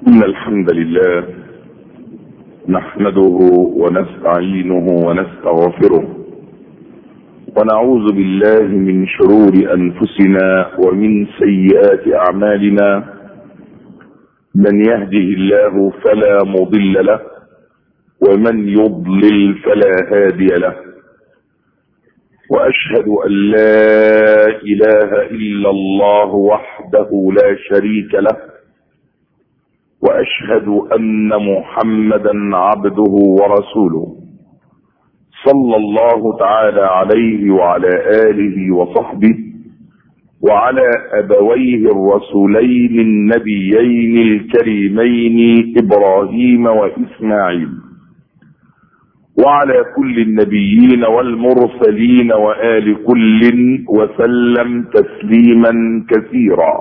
إن الحمد لله نحمده ونستعينه ونستغفره ونعوذ بالله من شرور أنفسنا ومن سيئات أعمالنا. من يهده الله فلا مضل له ومن يضلل فلا هادي له، وأشهد أن لا إله إلا الله وحده لا شريك له، وأشهد أن محمدا عبده ورسوله صلى الله تعالى عليه وعلى آله وصحبه وعلى أبويه الرسولين النبيين الكريمين إبراهيم وإسماعيل، وعلى كل النبيين والمرسلين وآل كل وسلم تسليما كثيرا.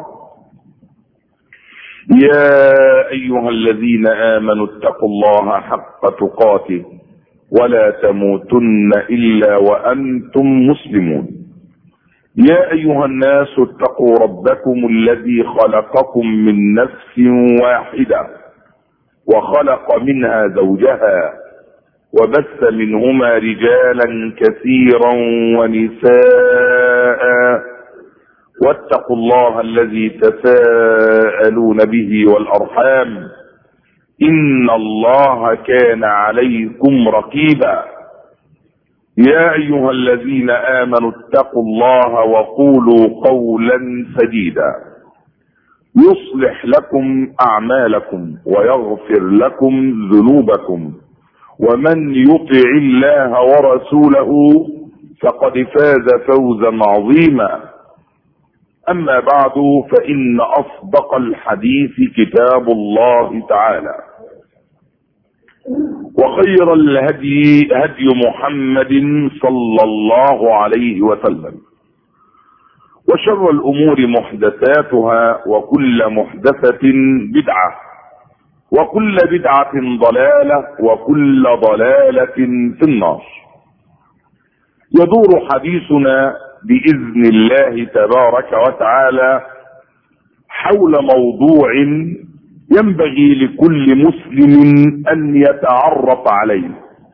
يا أيها الذين آمنوا اتقوا الله حق تقاته ولا تموتن إلا وأنتم مسلمون. يا أيها الناس اتقوا ربكم الذي خلقكم من نفس واحدة وخلق منها زوجها وبث منهما رجالا كثيرا ونساء، واتقوا الله الذي تساءلون به والأرحام إن الله كان عليكم رقيبا. يا أيها الذين آمنوا اتقوا الله وقولوا قولا سديدا يصلح لكم أعمالكم ويغفر لكم ذنوبكم، ومن يطع الله ورسوله فقد فاز فوزا عظيما. أما بعد، فإن أصدق الحديث كتاب الله تعالى، وخير الهدي هدي محمد صلى الله عليه وسلم، وشر الأمور محدثاتها، وكل محدثة بدعة، وكل بدعة ضلالة، وكل ضلالة في النار. يدور حديثنا بإذن الله تبارك وتعالى حول موضوع ينبغي لكل مسلم أن يتعرف عليه،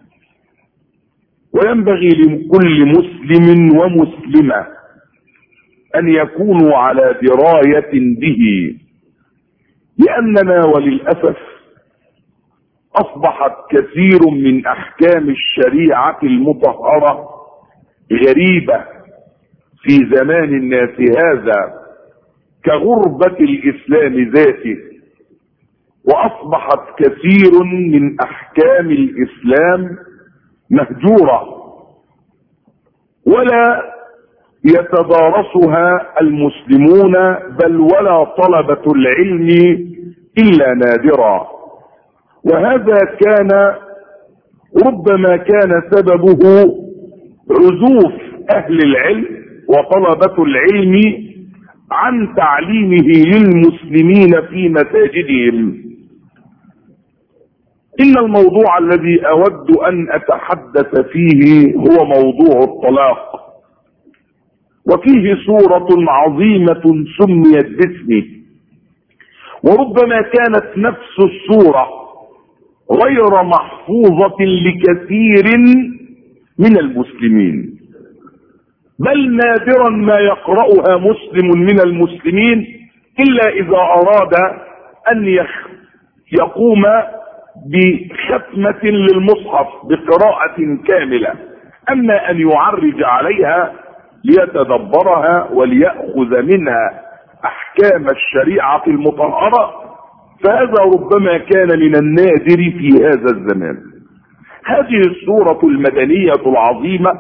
وينبغي لكل مسلم ومسلمة أن يكونوا على دراية به، لأننا وللأسف أصبحت كثير من أحكام الشريعة المطهرة غريبة في زمان الناس هذا كغربة الإسلام ذاته، وأصبحت كثير من أحكام الإسلام مهجورة ولا يتدارسها المسلمون، بل ولا طلبة العلم إلا نادرا. وهذا كان ربما كان سببه عزوف أهل العلم وطلبة العلم عن تعليمه للمسلمين في مساجدهم. إن الموضوع الذي أود أن أتحدث فيه هو موضوع الطلاق، وفيه سورة عظيمة سميت باسمه، وربما كانت نفس السورة غير محفوظة لكثير من المسلمين، بل نادرا ما يقرأها مسلم من المسلمين إلا إذا أراد أن يقوم بختمة للمصحف بقراءة كاملة. أما أن يعرج عليها ليتدبرها وليأخذ منها أحكام الشريعة المطهرة، فهذا ربما كان من النادر في هذا الزمان. هذه السورة المدنية العظيمة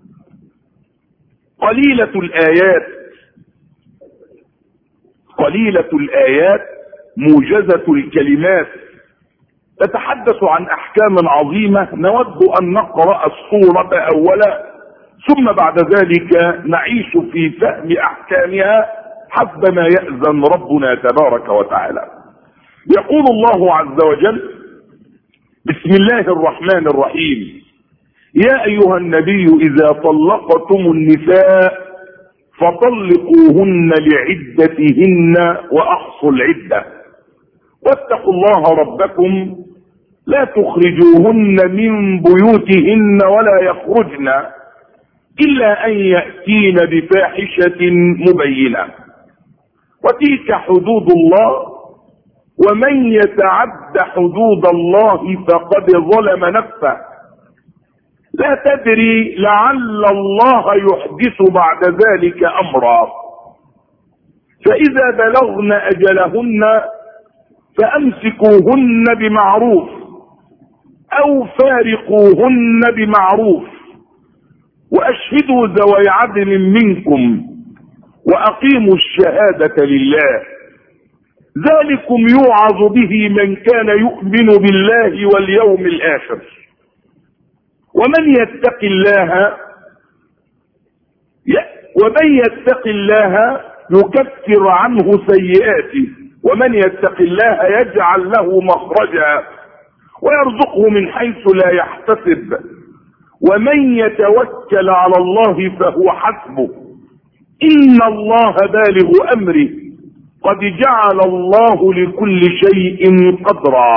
قليلة الآيات موجزة الكلمات، تتحدث عن أحكام عظيمة. نود أن نقرأ السورة أولا، ثم بعد ذلك نعيش في فهم أحكامها حسب ما يأذن ربنا تبارك وتعالى. يقول الله عز وجل: بسم الله الرحمن الرحيم. يا أيها النبي إذا طلقتم النساء فطلقوهن لعدتهن وأحصوا العدة واتقوا الله ربكم لا تخرجوهن من بيوتهن ولا يخرجن إلا أن يأتين بفاحشة مبينة وتلك حدود الله ومن يتعد حدود الله فقد ظلم نفسه لا تدري لعل الله يحدث بعد ذلك أمرا فإذا بلغن أجلهن فأمسكوهن بمعروف أو فارقوهن بمعروف وأشهدوا ذوي عدل منكم وأقيموا الشهادة لله ذلكم يوعظ به من كان يؤمن بالله واليوم الآخر ومن يتق الله يكفر عنه سيئاته ومن يتق الله يجعل له مخرجا ويرزقه من حيث لا يحتسب ومن يتوكل على الله فهو حسبه إن الله بالغ أمره قد جعل الله لكل شيء قدرا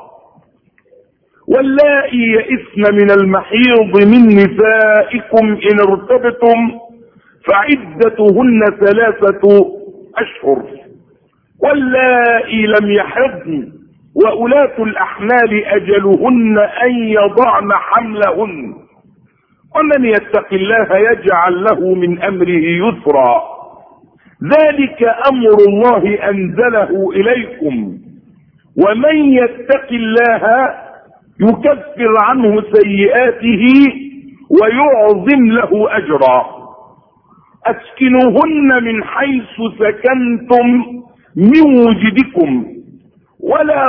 واللائي يئسن من المحيض من نسائكم إن ارتبتم فعدتهن 3 أشهر واللائي لم يحضن وأولاة الأحمال أجلهن أن يضعن حملهن ومن يتق الله يجعل له من أمره يسرا ذلك أمر الله أنزله إليكم ومن يتق الله يكفر عنه سيئاته ويعظم له أجرا أسكنوهن من حيث سكنتم من وجدكم ولا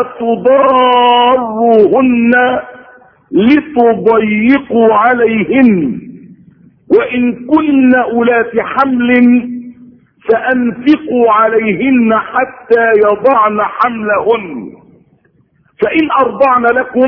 تضاروهن لتضيقوا عليهن وإن كن أولات حمل فأنفقوا عليهن حتى يضعن حملهن فإن أرضعن لكم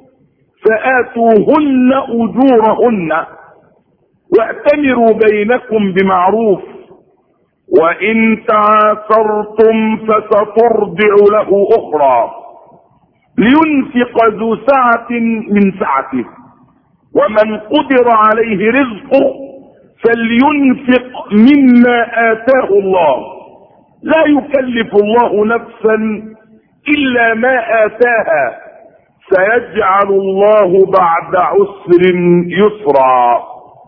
فآتوهن أجورهن واأتمروا بينكم بمعروف وإن تعاثرتم فسترضع له أخرى لينفق ذو سعة من سعته ومن قدر عليه رزقه فلينفق مما آتاه الله لا يكلف الله نفسا إلا ما آتاها سيجعل الله بعد عسر يسرا.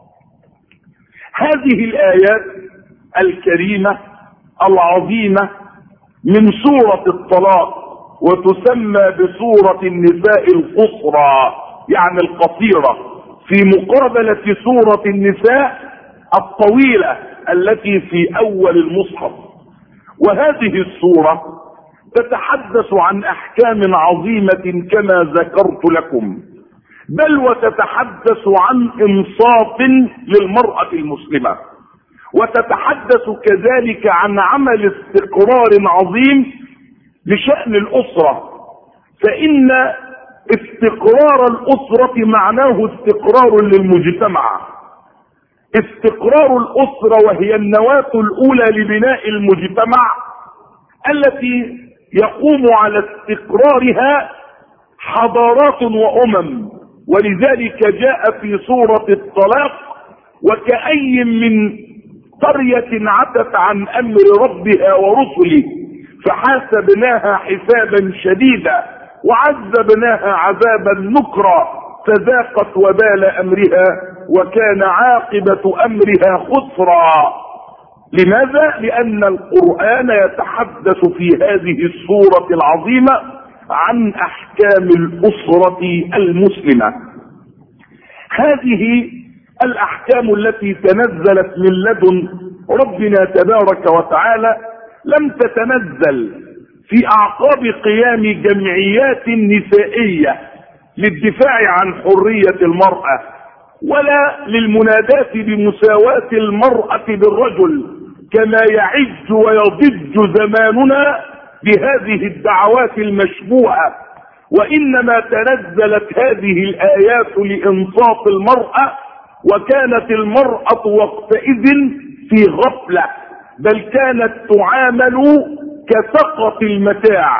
هذه الآيات الكريمة العظيمة من سورة الطلاق وتسمى بسورة النساء القصرى يعني القصيرة في مقابلة سورة النساء الطويلة التي في أول المصحف. وهذه السورة تتحدث عن أحكام عظيمة كما ذكرت لكم، بل وتتحدث عن إنصاف للمرأة المسلمة، وتتحدث كذلك عن عمل استقرار عظيم لشأن الأسرة، فإن استقرار الأسرة معناه استقرار للمجتمع. استقرار الأسرة وهي النواة الأولى لبناء المجتمع التي يقوم على استقرارها حضارات وأمم، ولذلك جاء في سورة الطلاق وكأي من قرية عتت عن أمر ربها ورسله فحاسبناها حسابا شديدا وعذبناها عذابا نكرا فذاقت وبال أمرها وكان عاقبة أمرها خسرا. لماذا؟ لأن القرآن يتحدث في هذه السورة العظيمة عن أحكام الأسرة المسلمة. هذه الأحكام التي تنزلت من لدن ربنا تبارك وتعالى لم تتنزل في أعقاب قيام جمعيات نسائية للدفاع عن حرية المرأة ولا للمناداة بمساواة المرأة بالرجل كما يعج ويضج زماننا بهذه الدعوات المشبوهة، وإنما تنزلت هذه الآيات لإنصاف المرأة، وكانت المرأة وقتئذ في غفلة، بل كانت تعامل كسقط المتاع،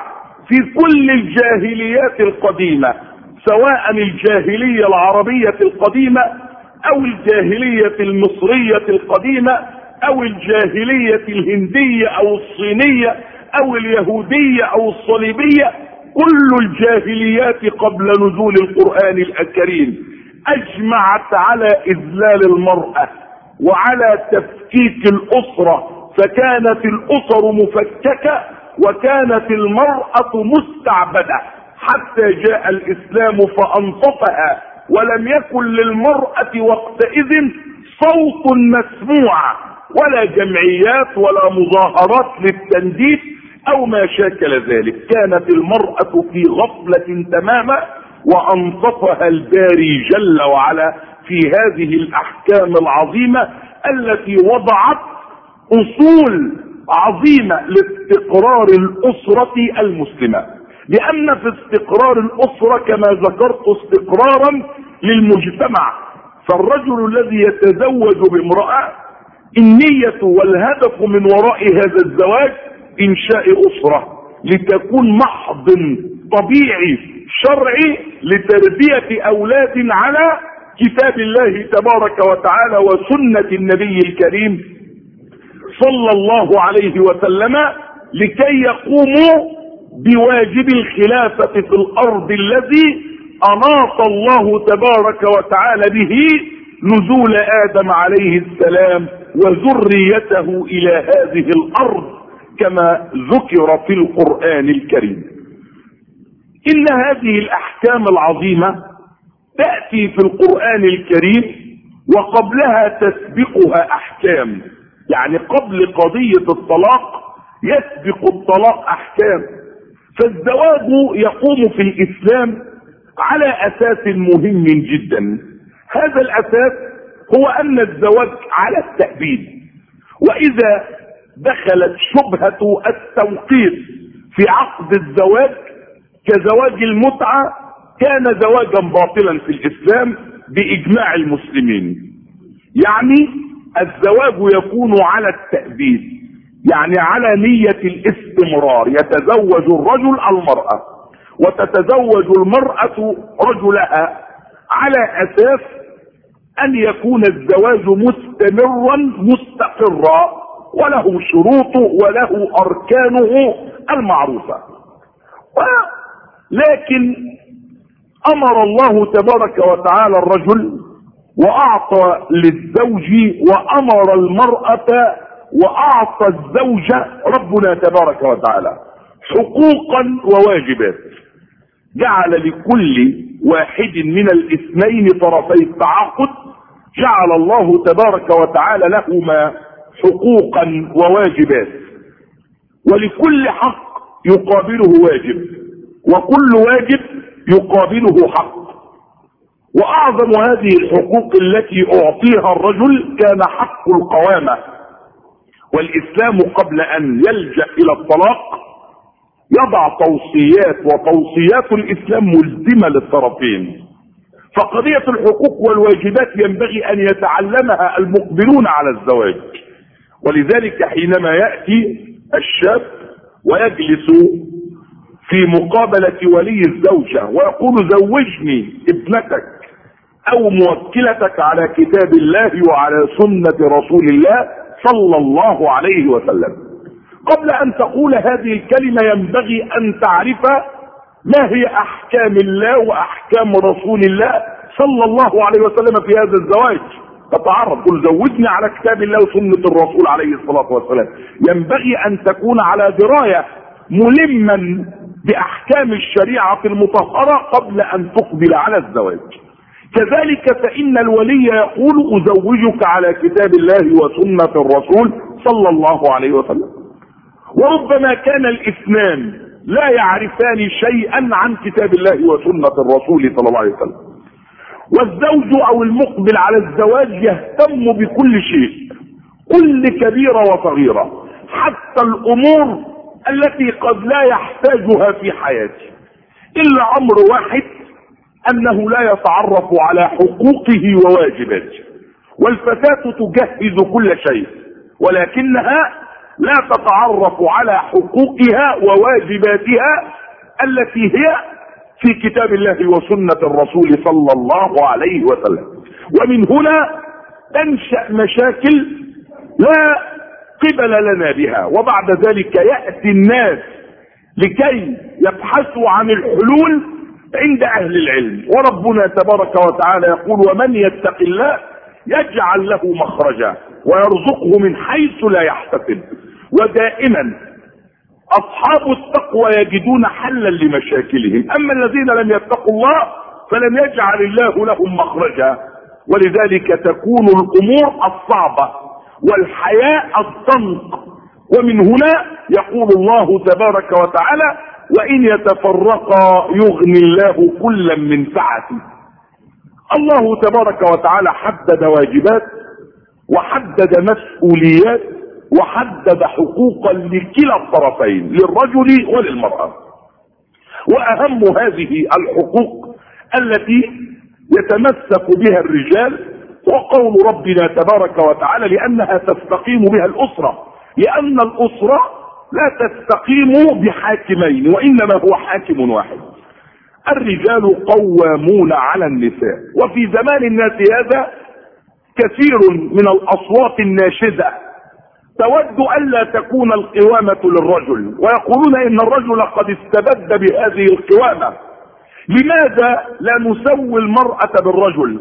في كل الجاهليات القديمة، سواء الجاهلية العربية القديمة او الجاهلية المصرية القديمة او الجاهلية الهندية او الصينية او اليهودية او الصليبية، كل الجاهليات قبل نزول القرآن الكريم اجمعت على اذلال المرأة وعلى تفكيك الاسرة، فكانت الاسر مفككة وكانت المرأة مستعبدة، حتى جاء الاسلام فانصفها، ولم يكن للمرأة وقتئذ صوت مسموع ولا جمعيات ولا مظاهرات للتنديد او ما شاكل ذلك. كانت المرأة في غفلة تماما، وانصفها الباري جل وعلا في هذه الاحكام العظيمة التي وضعت اصول عظيمة لاستقرار الاسرة المسلمة. لان في استقرار الاسرة كما ذكرت استقرارا للمجتمع، فالرجل الذي يتزوج بامرأة النية والهدف من وراء هذا الزواج انشاء اسرة لتكون محض طبيعي شرعي لتربية اولاد على كتاب الله تبارك وتعالى وسنة النبي الكريم صلى الله عليه وسلم، لكي يقوموا بواجب الخلافة في الارض الذي اناط الله تبارك وتعالى به نزول ادم عليه السلام وذريته الى هذه الارض كما ذكر في القرآن الكريم. ان هذه الاحكام العظيمة تأتي في القرآن الكريم وقبلها تسبقها احكام، يعني قبل قضية الطلاق يسبق الطلاق احكام. فالزواج يقوم في الاسلام على اساس مهم جدا. هذا الاساس هو ان الزواج على التأبيد، واذا دخلت شبهة التوقيت في عقد الزواج كزواج المتعة كان زواجا باطلا في الاسلام باجماع المسلمين. يعني الزواج يكون على التأبيد، يعني على نية الاستمرار، يتزوج الرجل المرأة وتتزوج المرأة رجلها على اساس ان يكون الزواج مستمرا مستقرا وله شروطه وله اركانه المعروفة. لكن امر الله تبارك وتعالى الرجل واعطى للزوج وامر المرأة واعطى الزوج ربنا تبارك وتعالى حقوقا وواجبات، جعل لكل واحد من الاثنين طرفي التعاقد جعل الله تبارك وتعالى لهما حقوقا وواجبات، ولكل حق يقابله واجب، وكل واجب يقابله حق. واعظم هذه الحقوق التي اعطيها الرجل كان حق القوامة. والاسلام قبل ان يلجأ الى الطلاق يضع توصيات، وتوصيات الاسلام ملزمة للطرفين. فقضية الحقوق والواجبات ينبغي ان يتعلمها المقبلون على الزواج. ولذلك حينما يأتي الشاب ويجلس في مقابلة ولي الزوجة ويقول زوجني ابنتك او موكلتك على كتاب الله وعلى سنة رسول الله صلى الله عليه وسلم، قبل ان تقول هذه الكلمة ينبغي ان تعرف ما هي احكام الله واحكام رسول الله صلى الله عليه وسلم في هذا الزواج. تتعرف قل زوجني على كتاب الله وسنة الرسول عليه الصلاة والسلام. ينبغي ان تكون على دراية ملما باحكام الشريعة المطهرة قبل ان تقبل على الزواج. كذلك فان الولي يقول ازوجك على كتاب الله وسنة الرسول صلى الله عليه وسلم. وربما كان الاثنان لا يعرفان شيئا عن كتاب الله وسنة الرسول صلى الله عليه وسلم، والزوج او المقبل على الزواج يهتم بكل شيء، كل كبيرة وصغيرة، حتى الامور التي قد لا يحتاجها في حياته، الا امر واحد انه لا يتعرف على حقوقه وواجباته. والفتاة تجهز كل شيء ولكنها لا تتعرف على حقوقها وواجباتها التي هي في كتاب الله وسنة الرسول صلى الله عليه وسلم. ومن هنا تنشأ مشاكل لا قبل لنا بها، وبعد ذلك يأتي الناس لكي يبحثوا عن الحلول عند أهل العلم. وربنا تبارك وتعالى يقول: ومن يتق الله يجعل له مخرجا ويرزقه من حيث لا يحتسب. ودائما أصحاب التقوى يجدون حلا لمشاكلهم، أما الذين لم يتقوا الله فلن يجعل الله لهم مخرجا. ولذلك تكون الأمور الصعبة والحياة الضنك. ومن هنا يقول الله تبارك وتعالى: وإن يتفرقا يغني الله كلا من سعته. الله تبارك وتعالى حدد واجبات وحدد مسؤوليات وحدد حقوقا لكلا الطرفين، للرجل وللمرأة. وأهم هذه الحقوق التي يتمسك بها الرجال وقول ربنا تبارك وتعالى: لأنها تستقيم بها الأسرة، لأن الأسرة لا تستقيم بحاكمين وإنما هو حاكم واحد. الرجال قوامون على النساء. وفي زمان الناس هذا كثير من الأصوات الناشدة تود ألا تكون القوامة للرجل، ويقولون إن الرجل قد استبد بهذه القوامة. لماذا لا نسوي المرأة بالرجل؟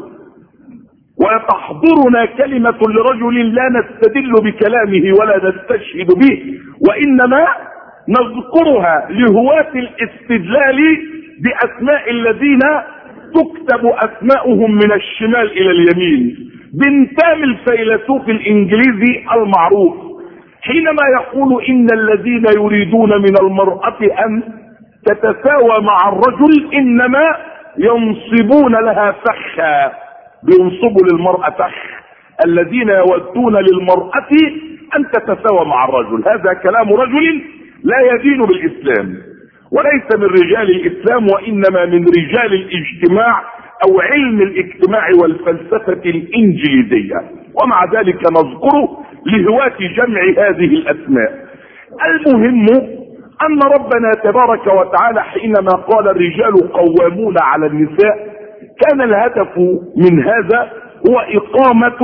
وتحضرنا كلمة لرجل لا نستدل بكلامه ولا نستشهد به، وإنما نذكرها لهواة الاستدلال بأسماء الذين تكتب أسماؤهم من الشمال إلى اليمين، بانتام الفيلسوف الإنجليزي المعروف حينما يقول: إن الذين يريدون من المرأة أن تتساوى مع الرجل إنما ينصبون لها فخا. بينصبوا للمرأة فخ. الذين يودون للمرأة أن تتساوى مع الرجل. هذا كلام رجل لا يدين بالإسلام وليس من رجال الإسلام، وإنما من رجال الاجتماع أو علم الاجتماع والفلسفة الإنجليزية. ومع ذلك نذكره لهواة جمع هذه الأسماء. المهم أن ربنا تبارك وتعالى حينما قال: الرجال قوامون على النساء، كان الهدف من هذا هو إقامة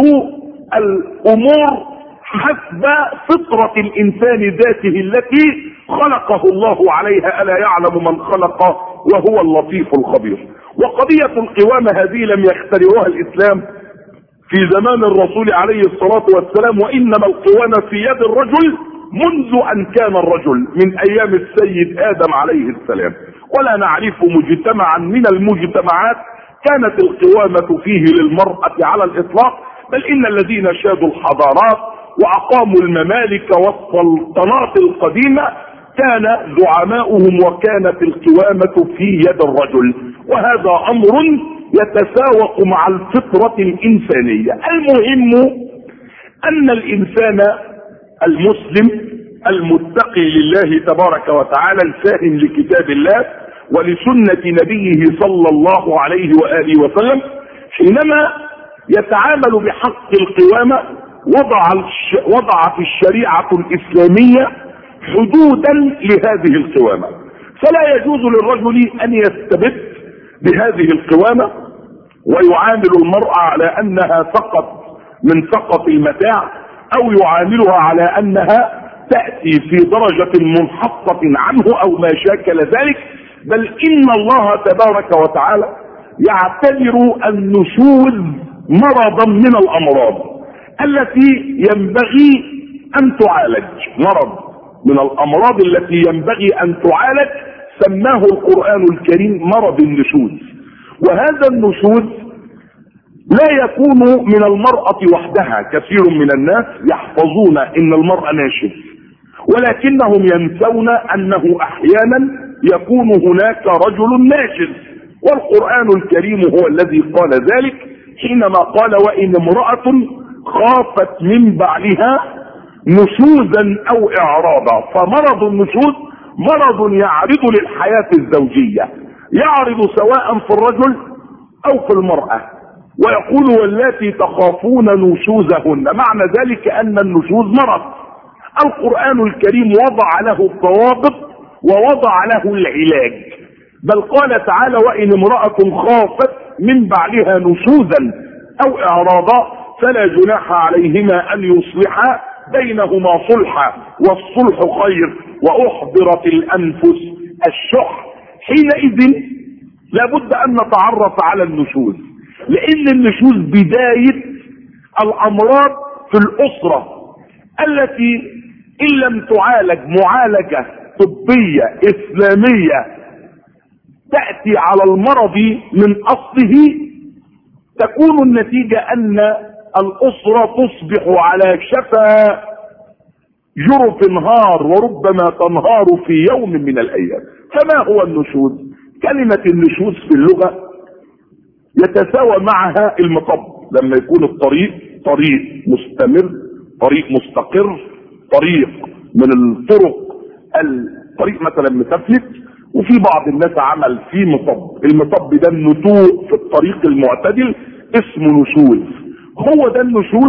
الأمور حسب فطرة الإنسان ذاته التي خلقه الله عليها. ألا يعلم من خلق وهو اللطيف الخبير. وقضية القوامة هذه لم يخترعوها الإسلام في زمان الرسول عليه الصلاة والسلام، وإنما القوامة في يد الرجل منذ أن كان الرجل، من أيام السيد آدم عليه السلام. ولا نعرف مجتمعا من المجتمعات كانت القوامة فيه للمرأة على الإطلاق، بل إن الذين شادوا الحضارات وأقاموا الممالك والسلطنات القديمة كان زعماؤهم وكانت القوامة في يد الرجل، وهذا أمر يتساوق مع الفطرة الإنسانية. المهم أن الإنسان المسلم المتقي لله تبارك وتعالى الفاهم لكتاب الله ولسنة نبيه صلى الله عليه وآله وسلم، حينما يتعامل بحق القوامة وضع في الشريعة الإسلامية حدودا لهذه القوامة. فلا يجوز للرجل أن يستبد بهذه القوامة ويعامل المرأة على أنها فقط من سقط المتاع، أو يعاملها على أنها تأتي في درجة منحطة عنه أو ما شاكل ذلك. بل إن الله تبارك وتعالى يعتبر النشوز مرضا من الأمراض التي ينبغي أن تعالج. مرض من الأمراض التي ينبغي أن تعالج سماه القرآن الكريم مرض النشوز. وهذا النشوز لا يكون من المرأة وحدها. كثير من الناس يحفظون إن المرأة ناشز، ولكنهم ينسون أنه أحيانا يكون هناك رجل ناشز، والقرآن الكريم هو الذي قال ذلك حينما قال: وإن امرأة خافت من بعلها نشوزا أو إعراضا. فمرض النشوز مرض يعرض للحياة الزوجية، يعرض سواء في الرجل أو في المرأة. ويقول: واللاتي تخافون نشوزهن، معنى ذلك أن النشوز مرض. القرآن الكريم وضع له الضوابط ووضع له العلاج. بل قال تعالى وإن امرأة خافت من بعلها نشوزا أو إعراضا فلا جناح عليهما أن يصلحا بينهما صلحا والصلح خير وأحضرت الأنفس الشح. حينئذ لابد أن نتعرف على النشوز، لأن النشوز بداية الأمراض في الأسرة التي إن لم تعالج معالجة طبية إسلامية تأتي على المرض من أصله، تكون النتيجة أن الأسرة تصبح على شفا جرف انهار وربما تنهار في يوم من الأيام. فما هو النشوز؟ كلمة النشوز في اللغة يتساوى معها المطب، لما يكون الطريق طريق مستمر، طريق مستقر، طريق من الطرق الطريق مثلا متفلت، وفي بعض الناس عمل فيه مطب، المطب ده النتوء في الطريق المعتدل اسمه نشوز. هو ده النشوز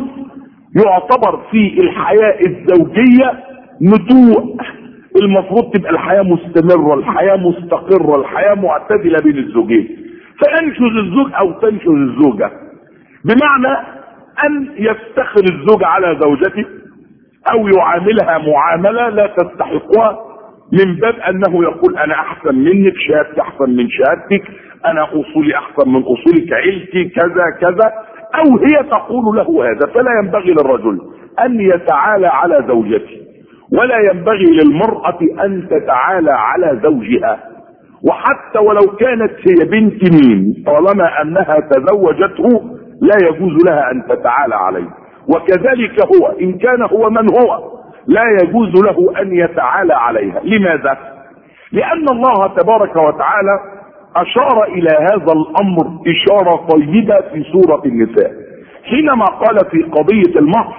يعتبر في الحياة الزوجية نتوء. المفروض تبقى الحياة مستمرة، الحياة مستقرة، الحياة معتدلة بين الزوجين. فينشز الزوج او تنشز الزوجة، بمعنى ان يفتخر الزوج على زوجته او يعاملها معاملة لا تستحقها، من باب انه يقول انا احسن منك، شهادتي احسن من شهادتك، انا اصولي احسن من اصولك، عيلتي كذا كذا، او هي تقول له هذا. فلا ينبغي للرجل ان يتعالى على زوجته، ولا ينبغي للمرأة ان تتعالى على زوجها، وحتى ولو كانت هي بنت مين، طالما انها تزوجته لا يجوز لها ان تتعالى عليه. وكذلك هو ان كان هو من هو لا يجوز له ان يتعالى عليها. لماذا؟ لان الله تبارك وتعالى اشار الى هذا الامر اشارة طيبة في سورة النساء، حينما قال في قضية المهر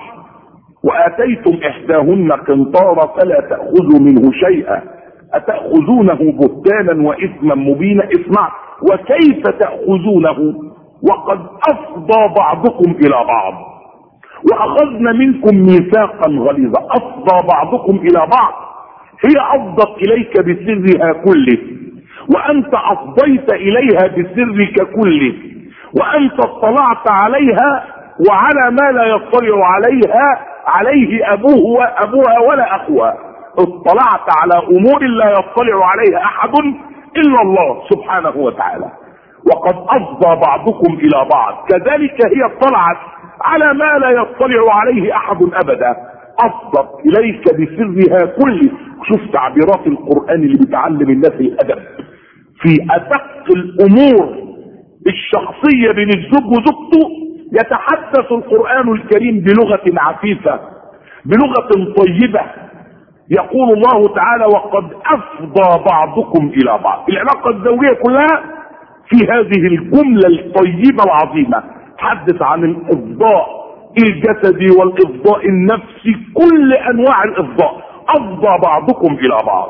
واتيتم احداهن قنطارا فلا تأخذوا منه شيئا اتأخذونه بهتانا واثما مبينا. اسمع، وكيف تأخذونه وقد افضى بعضكم الى بعض واخذنا منكم ميثاقا غليظا. افضى بعضكم الى بعض، هي افضت اليك بسرها كله، وانت افضيت اليها بسرك كله، وانت اطلعت عليها وعلى ما لا يطلع عليه ابوها ولا اخوها. اطلعت على امور لا يطلع عليها احد الا الله سبحانه وتعالى. وقد افضى بعضكم الى بعض، كذلك هي اطلعت على ما لا يطلع عليه احد ابدا، افضت اليك بسرها كله. شوف تعبيرات القرآن اللي بتعلم الناس الادب في ادق الامور الشخصية بين الزوج وزوجته. يتحدث القرآن الكريم بلغة عفيفة، بلغة طيبة. يقول الله تعالى وقد افضى بعضكم الى بعض. العلاقة الزوجية كلها في هذه الجملة الطيبة العظيمة. تحدث عن الافضاء الجسدي والافضاء النفسي، كل انواع الافضاء. افضى بعضكم الى بعض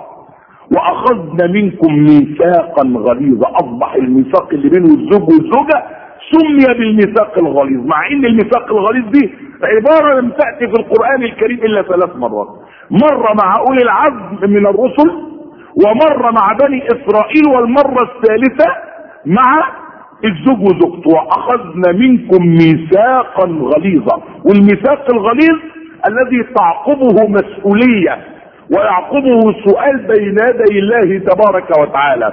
واخذنا منكم ميثاقا غليظا. اصبح الميثاق اللي بين الزوج والزوجة سمي بالميثاق الغليظ، مع ان الميثاق الغليظ دي عبارة لم تأتي في القرآن الكريم الا 3 مرات. مرة مع اولي العزم من الرسل، ومرة مع بني اسرائيل، والمرة الثالثة مع الزوج وزوجته. واخذنا منكم ميثاقا غليظا. والميثاق الغليظ الذي تعقبه مسؤولية ويعقبه سؤال بين يدي الله تبارك وتعالى.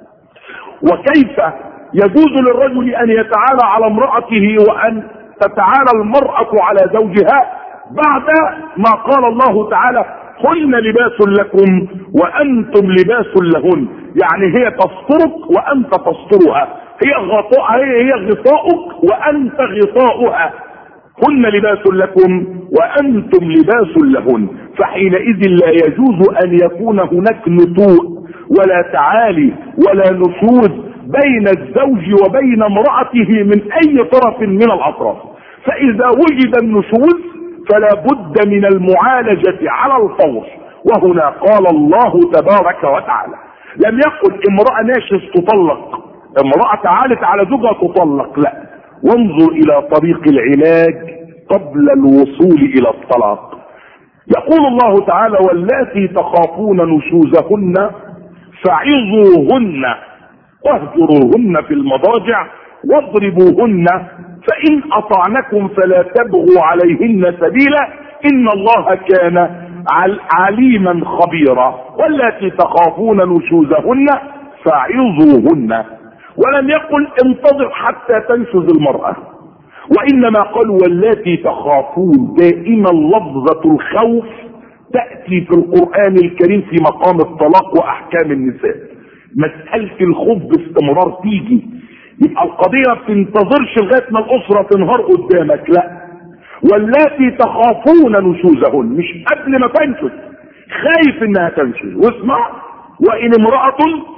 وكيف يجوز للرجل ان يتعالى على امرأته وان تتعالى المرأة على زوجها بعد ما قال الله تعالى هن لباس لكم وانتم لباس لهن. يعني هي تسترك وانت تسترها، هي غطاؤك وانت غطاؤها. هن لباس لكم وانتم لباس لهن. فحينئذ لا يجوز ان يكون هناك نتوء ولا تعالي ولا نشوز بين الزوج وبين امرأته من اي طرف من الاطراف. فاذا وجد النشوز فلا بد من المعالجة على الفور. وهنا قال الله تبارك وتعالى لم يقل امرأة ناشز تطلق، امرأة تعالت على زوجها تطلق، لا، وانظر الى طريق العلاج قبل الوصول الى الطلاق. يقول الله تعالى واللاتي تخافون نشوزهن فعظوهن واهجروهن في المضاجع واضربوهن فإن أطعنكم فلا تبغوا عليهن سبيلا إن الله كان عليما خبيرا. واللاتي تخافون نشوزهن فاعظوهن. ولم يقل انتظر حتى تنشز المرأة، وإنما قال واللاتي تخافون. دائما لفظة الخوف تأتي في القرآن الكريم في مقام الطلاق وأحكام النساء. مسألة الخوف باستمرار تيجي، يبقى القضية ما بتنتظرش لغاية ما الأسرة تنهار قدامك، لا. واللاتي تخافون نشوزهن، مش قبل ما تنشز، خايف انها تنشز. واسمع، وإن امرأة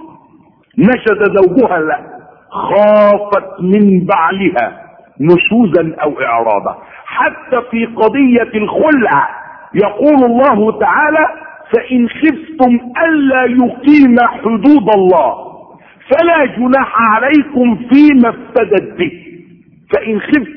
نشز زوجها لا خافت من بعلها نشوزا أو إعراضا. حتى في قضية الخلع يقول الله تعالى فإن خفتم ألا يقيم حدود الله فلا جناح عليكم فيما افتدت به. فإن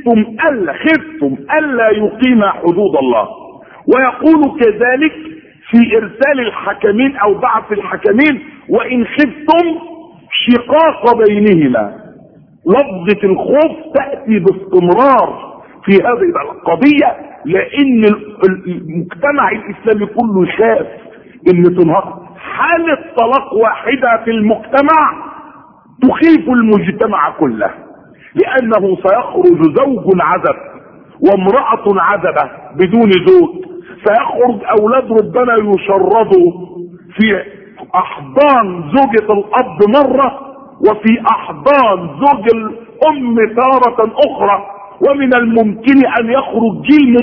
خفتم ألا يقيم حدود الله. ويقول كذلك في إرسال الحكمين أو بعث الحكمين وإن خفتم شقاق بينهما. لفظة الخوف تأتي باستمرار في هذه القضية، لأن المجتمع الإسلامي كله خاف إن تنهار. حالة طلاق واحدة في المجتمع تخيف المجتمع كله، لأنه سيخرج زوج عزب وامرأة عزبة بدون زوج، سيخرج أولاد ربنا يشردوا في أحضان زوجة الأب مرة وفي أحضان زوج الأم تارة أخرى. ومن الممكن أن يخرج جيل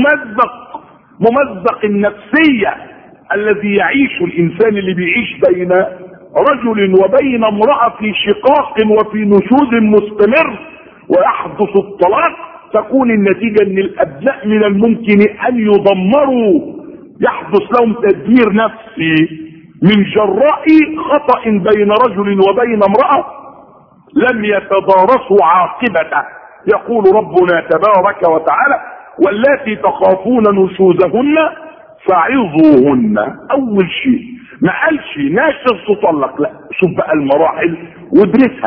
ممزق النفسية الذي يعيش الإنسان اللي بيعيش بين رجل وبين امرأة في شقاق وفي نشوز مستمر ويحدث الطلاق. تكون النتيجة أن الأبناء من الممكن أن يدمروا، يحدث لهم تدمير نفسي من جراء خطأ بين رجل وبين امرأة لم يتدارسوا عاقبته. يقول ربنا تبارك وتعالى واللاتي تخافون نشوزهن فعظوهن. اول شيء ما قالش ناشز تطلق، لا، شوف بقى المراحل وادرسها.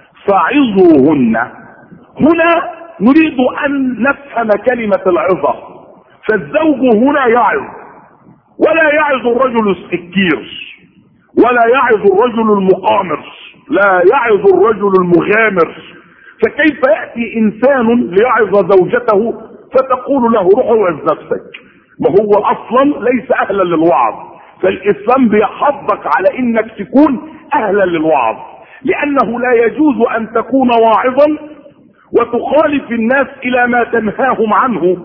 فعظوهن هنا نريد ان نفهم كلمة العظة. فالزوج هنا يعظ، ولا يعظ الرجل السكير، ولا يعظ الرجل المقامر، لا يعظ الرجل المغامر. فكيف يأتي انسان ليعظ زوجته فتقول له روح وعظ نفسك؟ ما هو اصلا ليس اهلا للوعظ. فالاسلام بيحضك على انك تكون اهلا للوعظ، لانه لا يجوز ان تكون واعظا وتخالف الناس الى ما تنهاهم عنه.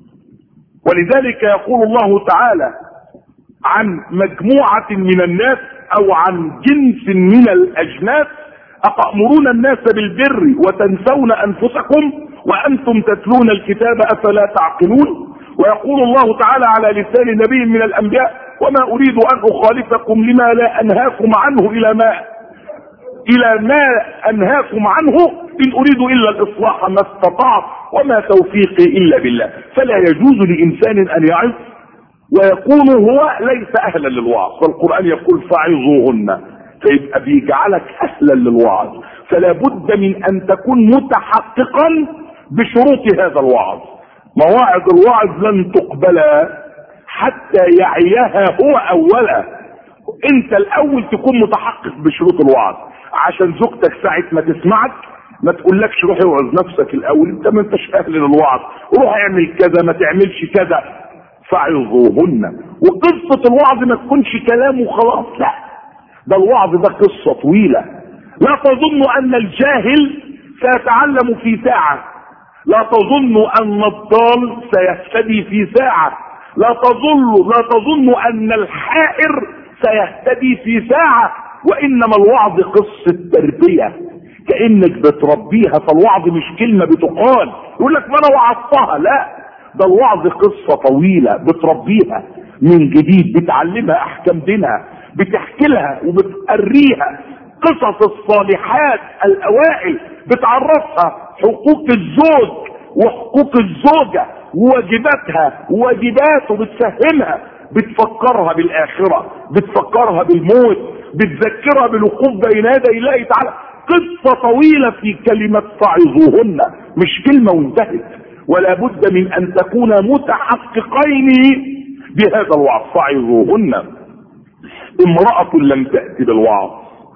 ولذلك يقول الله تعالى عن مجموعة من الناس او عن جنس من الاجناس أتأمرون الناس بالبر وتنسون أنفسكم وأنتم تتلون الكتاب أفلا تعقلون. ويقول الله تعالى على لسان نبي من الأنبياء وما أريد أن أخالفكم لما لا أنهاكم عنه إلى ما أنهاكم عنه إن أريد إلا الإصلاح ما استطعت وما توفيقي إلا بالله. فلا يجوز لإنسان أن يعظ ويكون هو ليس أهلا للوعظ. فالقرآن يقول فعظوهن، فيبقى بيجعلك اهلا للوعظ. فلا بد من ان تكون متحققا بشروط هذا الوعظ. مواعظ الوعظ لن تقبل حتى يعيها هو اولا. انت الاول تكون متحقق بشروط الوعظ، عشان زوجتك ساعة ما تسمعك ما تقولكش روح اوعظ نفسك الاول، انت ما انتش اهل للوعظ، روح اعمل كذا ما تعملش كذا. فعظوهن. وقصة الوعظ ما تكونش كلام وخلاص، لا، ده الوعظ ده قصة طويلة. لا تظن ان الجاهل سيتعلم في ساعة، لا تظن ان الضال سيهتدي في ساعة، لا تظن ان الحائر سيهتدي في ساعة. وانما الوعظ قصة تربية، كأنك بتربيها. فالوعظ مش كلمة بتقال يقول لك ما انا وعظتها، لا، ده الوعظ قصة طويلة بتربيها من جديد، بتعلمها احكام دينها، بتحكي لها وبتقريها قصص الصالحات الاوائل، بتعرفها حقوق الزوج وحقوق الزوجة وواجباتها وواجباته، بتفهمها، بتفكرها بالاخرة، بتفكرها بالموت، بتذكرها بالوقوف بين يدي الله تعالى. قصة طويلة في كلمة فعظوهن، مش كلمة وانتهت، ولا بد من ان تكون متحققين بهذا الوعظ. فعظوهن. امرأة لم تأتي بالوعظ،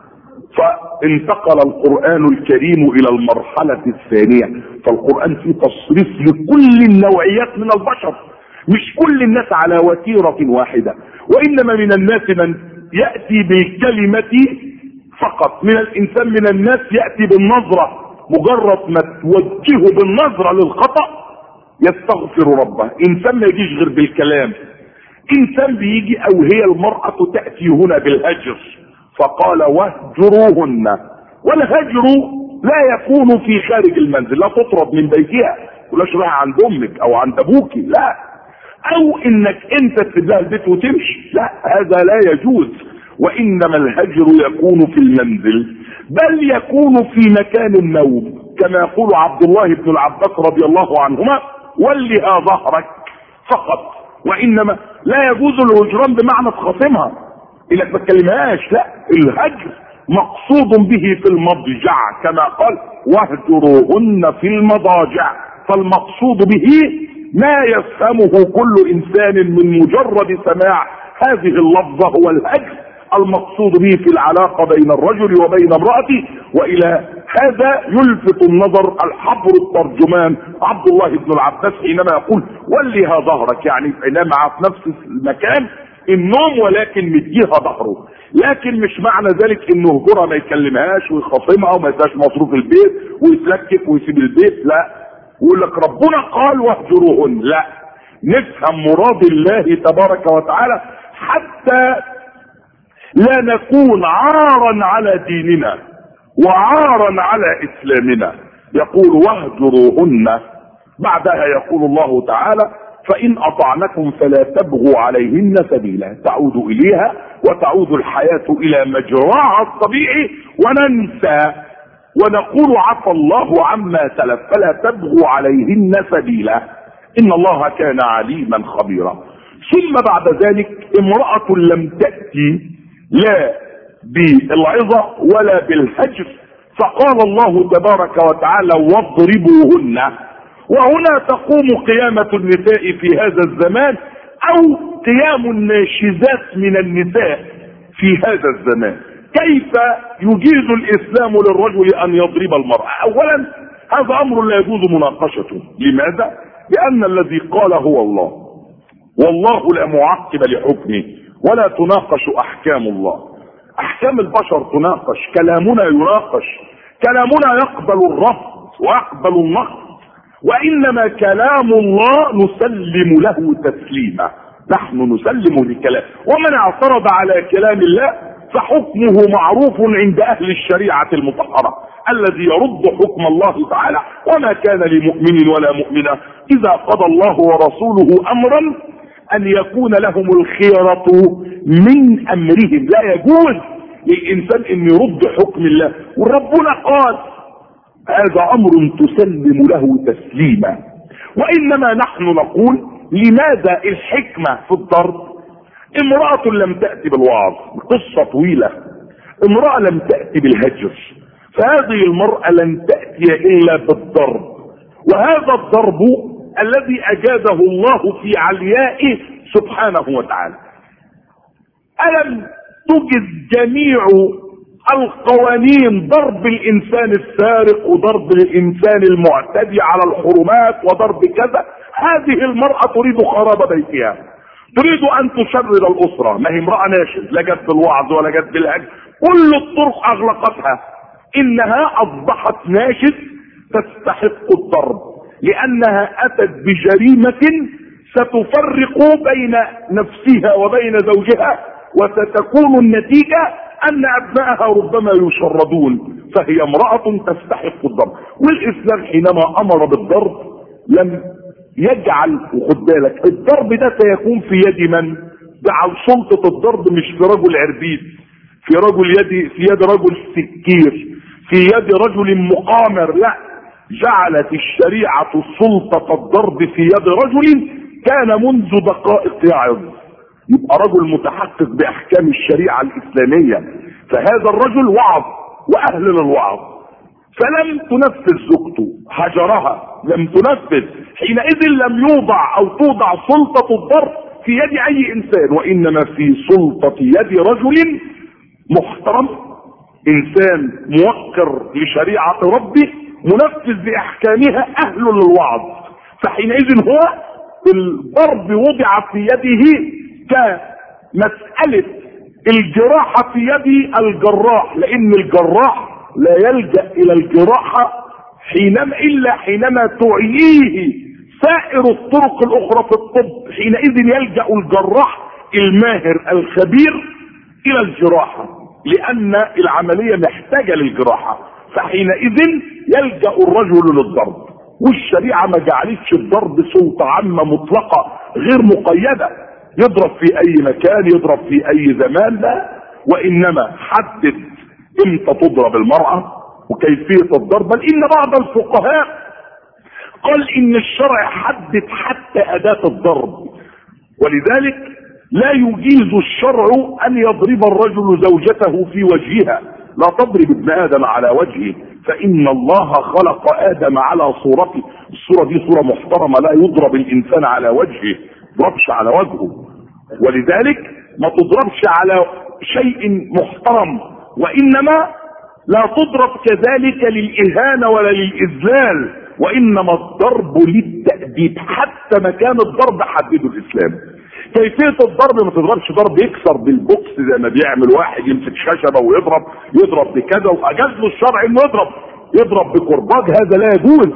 فانتقل القرآن الكريم الى المرحلة الثانية. فالقرآن فيه تصريف لكل النوعيات من البشر، مش كل الناس على وتيرة واحدة، وانما من الناس من يأتي بالكلمة فقط. من الانسان من الناس يأتي بالنظرة، مجرد ما توجهه بالنظرة للخطأ يستغفر ربه. انسان ما يجيش غير بالكلام. انسان بيجي او هي المرأة تأتي هنا بالهجر، فقال واهجروهن. والهجر لا يكون في خارج المنزل، لا تطرد من بيتها، ولاش رايح عند امك او عند ابوك، لا، او انك انت تسيب لها البيت وتمشي، لا، هذا لا يجوز. وانما الهجر يكون في المنزل، بل يكون في مكان النوم، كما يقول عبد الله بن العباس رضي الله عنهما ولها ظهرك فقط. وانما لا يجوز الهجران بمعنى تخاصمها انك ما تكلمهاش، لا، الهجر مقصود به في المضجع، كما قال واهجروهن في المضاجع. فالمقصود به ما يفهمه كل انسان من مجرد سماع هذه اللفظة هو الهجر المقصود به في العلاقة بين الرجل وبين امرأته. والى هذا يلفت النظر الحبر الترجمان عبد الله بن العباس حينما يقول ولها ظهرك، يعني بينما في نفس المكان النوم ولكن مديها ظهره، لكن مش معنى ذلك انه هجرها ما يكلمهاش ويخاصمها وما يداش مصروف البيت ويتلكك ويسيب البيت، لا. يقول لك ربنا قال واهجروهن، لا، نفهم مراد الله تبارك وتعالى حتى لا نكون عارا على ديننا وعارا على اسلامنا. يقول واهجروهن، بعدها يقول الله تعالى فإن أطعنكم فلا تبغوا عليهن سبيلا، تعود إليها وتعود الحياة إلى مجراها الطبيعي، وننسى ونقول عفى الله عما سلف، فلا تبغوا عليهن سبيلا إن الله كان عليما خبيرا. ثم بعد ذلك امرأة لم تأتي لا بالعظة ولا بالهجر، فقال الله تبارك وتعالى واضربوهن. وهنا تقوم قيامة النساء في هذا الزمان، او قيام الناشزات من النساء في هذا الزمان. كيف يجيز الاسلام للرجل ان يضرب المرأة؟ اولا هذا امر لا يجوز مناقشته. لماذا؟ لان الذي قال هو الله، والله لا معقب لحكمه، ولا تناقش احكام الله. احكام البشر تناقش، كلامنا يناقش، كلامنا يقبل الرفض ويقبل النقد، وانما كلام الله نسلم له تسليما. نحن نسلم لكلام، ومن اعترض على كلام الله فحكمه معروف عند اهل الشريعة المطهرة الذي يرد حكم الله تعالى. وما كان لمؤمن ولا مؤمنة اذا قضى الله ورسوله امرا ان يكون لهم الخيرة من امرهم. لا يجوز للانسان ان يرد حكم الله، وربنا قال هذا امر تسلم له تسليما. وانما نحن نقول لماذا الحكمة في الضرب؟ امرأة لم تأتي بالوعظ، قصة طويلة. امرأة لم تأتي بالهجر، فهذه المرأة لن تأتي الا بالضرب. وهذا الضرب الذي اجازه الله في عليائه سبحانه وتعالى. الم توجد جميع القوانين ضرب الانسان السارق وضرب الانسان المعتدي على الحرمات وضرب كذا؟ هذه المرأة تريد خراب بيتها، تريد ان تشرد الاسرة. ما هي امرأة ناشز، لا جت بالوعظ ولا جت بالهجر، كل الطرق اغلقتها. انها اصبحت ناشز تستحق الضرب، لانها اتت بجريمة ستفرق بين نفسها وبين زوجها، وستكون النتيجة ان ابنائها ربما يشردون. فهي امرأة تستحق الضرب. والاسلام حينما امر بالضرب لم يجعل، وخد بالك الضرب ده سيكون في يد من؟ جعل سلطة الضرب مش في رجل عربيد، في يد رجل سكير، في يد رجل مقامر، لا، جعلت الشريعة سلطة الضرب في يد رجل كان منذ دقائق يعظ، يبقى رجل متحقق باحكام الشريعة الاسلامية. فهذا الرجل وعظ واهل للوعظ، فلم تنفذ زوجته، هجرها، لم تنفذ، حينئذ لم يوضع او توضع سلطة الضرب في يد اي انسان، وانما في سلطة يد رجل محترم، انسان موقر لشريعة ربه منفذ لاحكامها اهل للوعظ. فحينئذ هو الضرب وضع في يده كمسألة الجراحة في يد الجراح، لان الجراح لا يلجأ الى الجراحة الا حينما تعييه سائر الطرق الاخرى في الطب، حينئذ يلجأ الجراح الماهر الخبير الى الجراحة، لان العملية محتاجة للجراحة، فحينئذ يلجأ الرجل للضرب. والشريعة ما جعلتش الضرب سلطة عامة مطلقة غير مقيدة، يضرب في اي مكان، يضرب في اي زمان، لا، وانما حدد امتى تضرب المرأة وكيفية الضرب. بل ان بعض الفقهاء قال ان الشرع حدد حتى اداة الضرب، ولذلك لا يجيز الشرع ان يضرب الرجل زوجته في وجهها، لا تضرب ابن ادم على وجهه، فان الله خلق ادم على صورته، الصورة دي صورة محترمة، لا يضرب الانسان على وجهه، يضربش على وجهه، ولذلك ما تضربش على شيء محترم، وانما لا تضرب كذلك للإهانة ولا للإذلال، وإنما الضرب للتأديب، حتى مكان الضرب حدده الإسلام. كيفية الضرب ما تضربش ضرب يكسر بالبوكس زي ما بيعمل واحد، يمسك خشبة ويضرب بكذا، وأجاز له الشرع إنه يضرب بكرباج، هذا لا يجوز.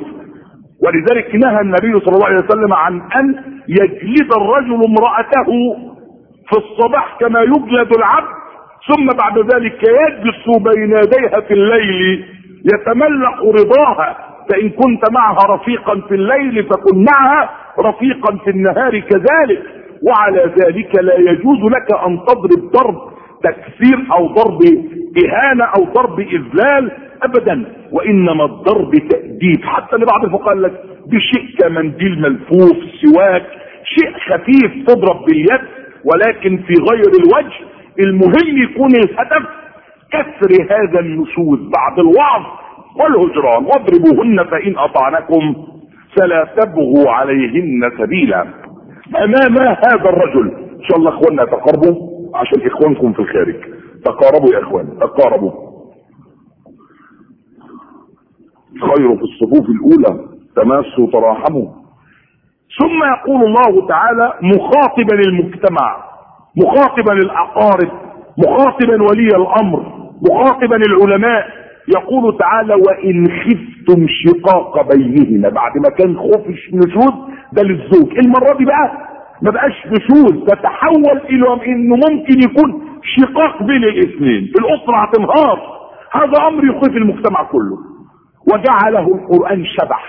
ولذلك نهى النبي صلى الله عليه وسلم عن أن يجلد الرجل امرأته في الصباح كما يجلد العبد، ثم بعد ذلك يجلس بين يديها في الليل يتملق رضاها، فإن كنت معها رفيقا في الليل فكن معها رفيقا في النهار كذلك. وعلى ذلك لا يجوز لك أن تضرب ضرب تكسير أو ضرب إهانة أو ضرب إذلال أبدا، وإنما الضرب تأديب. حتى لبعض الفقهاء قال لك بشيء كمنديل ملفوف، سواك، شيء خفيف تضرب باليد ولكن في غير الوجه، المهم يكون الهدف كسر هذا النشوز بعد الوعظ والهجران. واضربوهن فإن أطعنكم فلا تبغوا عليهن سبيلا. أمام هذا الرجل إن شاء الله إخواننا تقربوا عشان إخوانكم في الخارج، تقاربوا يا إخوان، تقاربوا، خير في الصفوف الأولى تماسوا تراحموا. ثم يقول الله تعالى مخاطبا المجتمع، مخاطبا الاقارب، مخاطبا ولي الامر، مخاطبا العلماء، يقول تعالى وان خفتم شقاق بينهما. بعد ما كان خوف نشوز ده للزوج، المره دي بقى ما بقاش نشوز، تتحول الى انه ممكن يكون شقاق بين الاثنين، الاسره هتنهار. هذا امر يخيف المجتمع كله، وجعله القران شبح،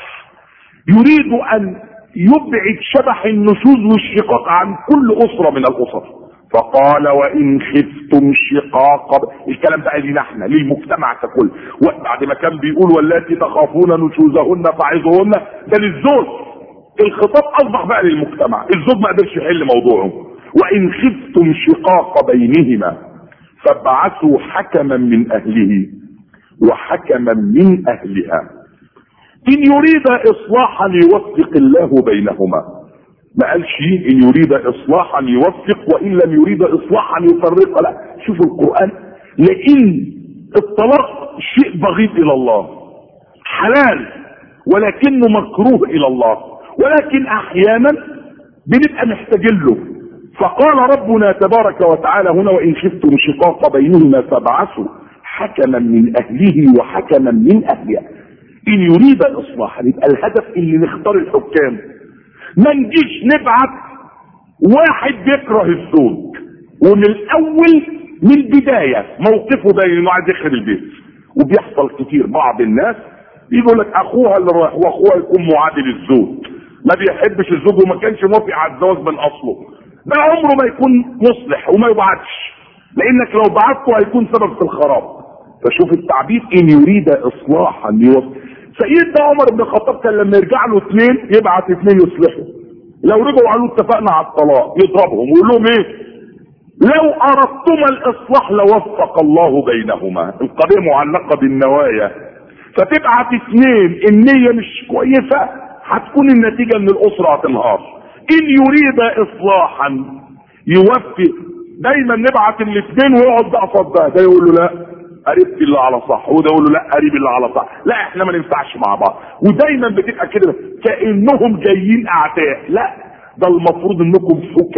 يريد ان يبعد شبح النشوز والشقاق عن كل اسره من الاسر، فقال وان خفتم شقاق. الكلام بقى لينا احنا للمجتمع ككل، وبعد ما كان بيقول واللاتي تخافون نشوزهن فعظوهن، ده للزوج، الخطاب اصبح بقى للمجتمع، الزوج ما قدرش يحل موضوعه. وان خفتم شقاق بينهما فابعثوا حكما من اهله وحكما من اهلها ان يريد اصلاحا يوفق الله بينهما. ما قالش ان يريد اصلاحا يوفق وان لم يريد اصلاحا يفرق، لا، شوفوا القرآن، لان الطلاق شيء بغيض الى الله، حلال ولكنه مكروه الى الله، ولكن احيانا بنبقى محتاجين له. فقال ربنا تبارك وتعالى هنا وان خفتم شقاق بينهما فابعثوا حكما من اهله وحكما من اهلها ان يريد الاصلاح. يبقى الهدف اللي نختار الحكام، ما نجيش نبعت واحد بيكره الزوج ومن الاول من البدايه موقفه باين انه عايز يخرب البيت. وبيحصل كتير، بعض الناس يقول لك اخوها اللي رايح واخوها يكون معادي للزوج، ما بيحبش الزوج وما كانش موافق على الزواج من اصله، ده عمره ما يكون مصلح وما يبعتش، لانك لو بعته هيكون سبب في الخراب. فشوف التعبير ان يريد اصلاحا يوفق. سيدنا عمر بن الخطاب كان لما يرجع له اثنين يبعت اثنين يصلحوا، لو رجعوا قالوا اتفقنا على الطلاق يضربهم ويقول لهم ايه؟ لو اردتما الاصلاح لوفق الله بينهما. القضية معلقة بالنوايا، فتبعت اثنين النية مش كويسة هتكون النتيجة ان الاسرة هتنهار. ان يريد اصلاحا يوفق. دايما نبعت الاثنين ويقعد بقى صدق، ده يقول له لا قريبتي اللي على صح، وده يقول له لا قريبي اللي على صح، لا احنا ما ننفعش مع بعض. ودايما بتبقى كده كأنهم جايين اعداء. لا، ده المفروض انكم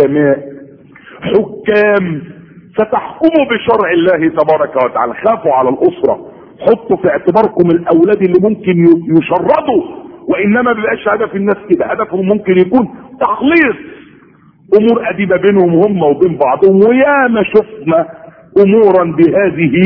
حكام ستحكموا بشرع الله تبارك وتعالى. خافوا على الاسرة، حطوا في اعتباركم الاولاد اللي ممكن يشردوا، وانما بيبقاش هدف الناس كده، هدفهم ممكن يكون تخليص امور اديبه بينهم هم وبين بعضهم. وياما شفنا امورا بهذه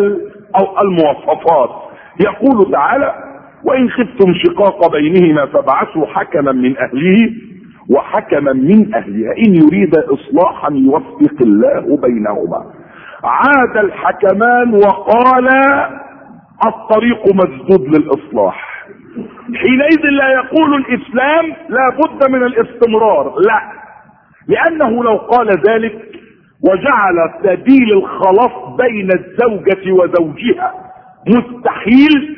المواصفات. يقول تعالى: وان خفتم شقاق بينهما فابعثوا حكما من اهله وحكما من اهلها ان يريد اصلاحا يوفق الله بينهما. عاد الحكمان وقال: الطريق مسدود للاصلاح. حينئذ لا يقول الاسلام لا بد من الاستمرار، لا، لانه لو قال ذلك وجعل سبيل الخلاص بين الزوجة وزوجها مستحيل،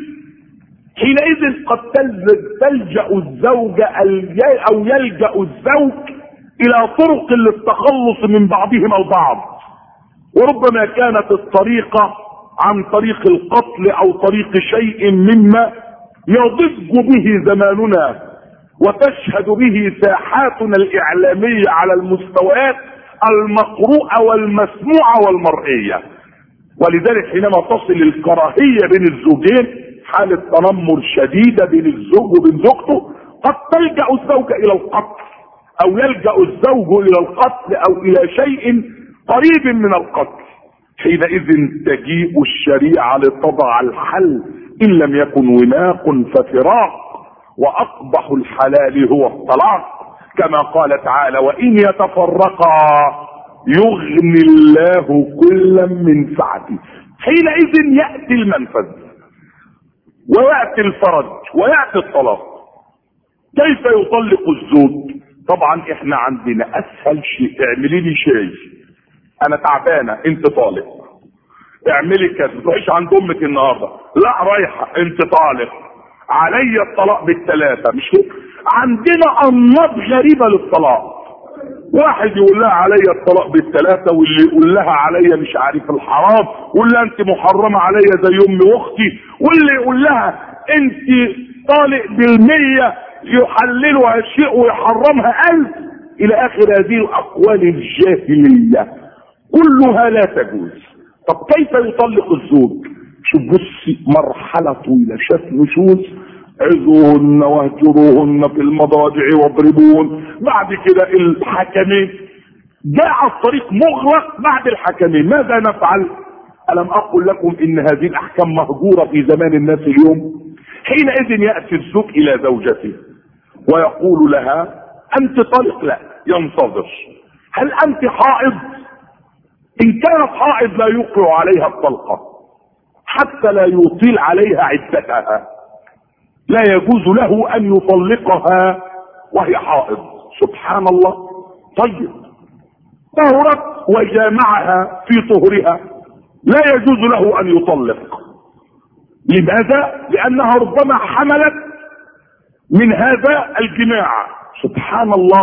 حينئذ قد تلجأ الزوجة او يلجأ الزوج الى طرق للتخلص من بعضهما البعض، وربما كانت الطريقة عن طريق القتل او طريق شيء مما يضج به زماننا وتشهد به ساحاتنا الاعلامية على المستويات المقروءة والمسموعة والمرئية. ولذلك حينما تصل الكراهية بين الزوجين، حالة تنمر شديدة بين الزوج وبين زوجته، قد تلجأ الزوجة الى القتل او يلجأ الزوج الى القتل او الى شيء قريب من القتل. حينئذ تجيء الشريعة لتضع الحل، ان لم يكن وناق ففراق، واقبح الحلال هو الطلاق، كما قال تعالى: وان يتفرقا يغني الله كلا من سعته. حينئذ يأتي المنفذ ويأتي الفرج ويأتي الطلاق. كيف يطلق الزوج؟ طبعا احنا عندنا اسهل شيء: اعملي لي شاي، انا تعبانه، انت طالق. اعملي كذا، تروحيش عند امك النهارده، لا رايحه، انت طالق. علي الطلاق بالثلاثه. مش عندنا انماط غريبه للطلاق. واحد يقول لها علي الطلاق بالثلاثه، واللي يقول لها علي مش عارف الحرام، واللي انت محرمه علي زي امي واختي، واللي يقول لها انت طالق بالمية يحللها شيء ويحرمها 1000، الى اخر هذه الاقوال الجاهليه كلها لا تجوز. طب كيف يطلق الزوج؟ شوف بصي، مرحله طويله، شاف نشوز: عظوهن واهجروهن في المضاجع واضربوهن. بعد كده الحكمين، جاء الطريق مغلق بعد الحكمين. ماذا نفعل؟ ألم أقل لكم إن هذه الأحكام مهجورة في زمان الناس اليوم؟ حينئذ يأتي الزوج إلى زوجته ويقول لها: أنت طالق؟ لا. ينتظر. هل أنت حائض؟ إن كانت حائض لا يوقع عليها الطلقة حتى لا يطيل عليها عدتها. لا يجوز له أن يطلقها وهي حائض. سبحان الله. طيب، طهرت وجامعها في طهرها، لا يجوز له أن يطلق. لماذا؟ لأنها ربما حملت من هذا الجماع. سبحان الله.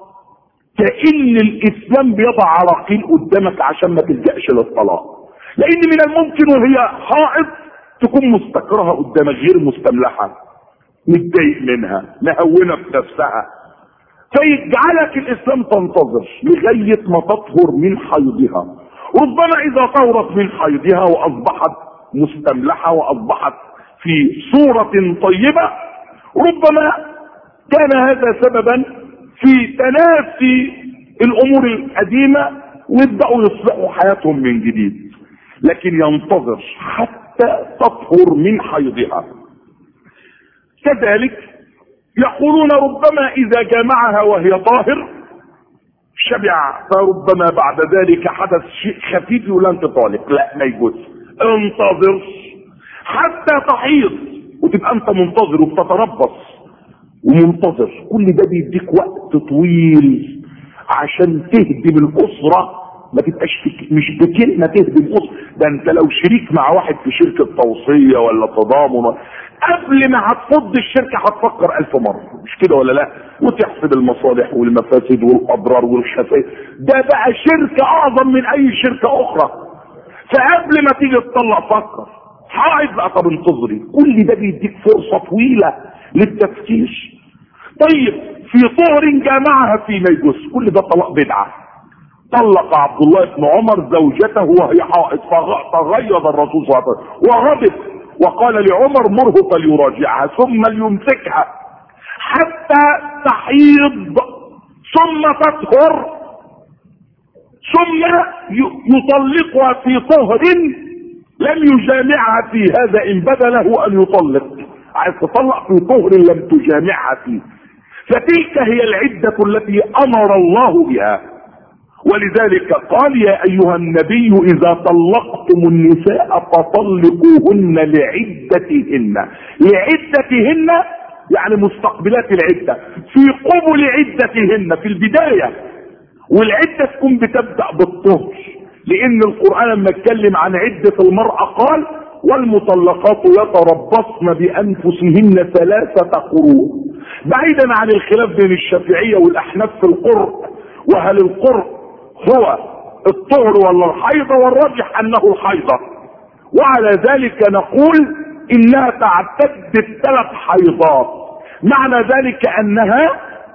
كأن الإسلام بيضع عراقيل قدامك عشان ما تلجأش للطلاق، لأن من الممكن وهي حائض تكون مستكرهة قدامك، غير مستملحة، متضايق منها، مهونة في نفسها، فيجعلك الإسلام تنتظر لغاية ما تطهر من حيضها. ربما إذا طهرت من حيضها وأصبحت مستملحة وأصبحت في صورة طيبة، ربما كان هذا سببا في تنافي الأمور القديمة ويبدأوا يصلحوا حياتهم من جديد. لكن ينتظر حتى تطهر من حيضها. كذلك يقولون ربما إذا جامعها وهي طاهر شبع، فربما بعد ذلك حدث شيء خفيف يقول أنت طالق. لا، ما يجوز. انتظر حتى تحيض، وتبقى أنت منتظر وبتتربص ومنتظر. كل ده بيديك وقت طويل عشان تهدم الأسرة ما تبقاش مش بكلمه تهدم اسره. ده انت لو شريك مع واحد في شركه توصيه ولا تضامن، قبل ما هتفض الشركه هتفكر 1000 مره، مش كده ولا لا؟ وتحسب المصالح والمفاسد والاضرار والخسائر. ده بقى شركه اعظم من اي شركه اخرى. فقبل ما تيجي تطلع فكر. حائط بقى، طب انتظري. كل ده بيديك فرصه طويله للتفكير. طيب في طهر جامعها فيما يجوز، كل ده طلاق بدعه. طلق عبد الله بن عمر زوجته وهي حائض، فغيظ الرسول صلى الله عليه وسلم وغضب وقال لعمر مره فليراجعها ثم ليمسكها حتى تحيض ثم تطهر ثم يطلقها في طهر لم يجامعها فيه. هذا ان بدا له ان يطلق. عايز تطلق في طهر لم تجامعها فيه، فتلك هي العدة التي امر الله بها. ولذلك قال يا ايها النبي اذا طلقتم النساء فطلقوهن لعدتهن. لعدتهن يعني مستقبلات العدة، في قبل عدتهن في البداية. والعدة تكون بتبدأ بالطهر، لان القرآن لما اتكلم عن عدة المرأة قال والمطلقات يتربصن بانفسهن 3 قروء. بعيدا عن الخلاف بين الشافعية والاحناف في القرء، وهل القرء هو الطهر ولا الحيضة، والراجح انه الحيضة. وعلى ذلك نقول انها تعتد ب3 حيضات. معنى ذلك انها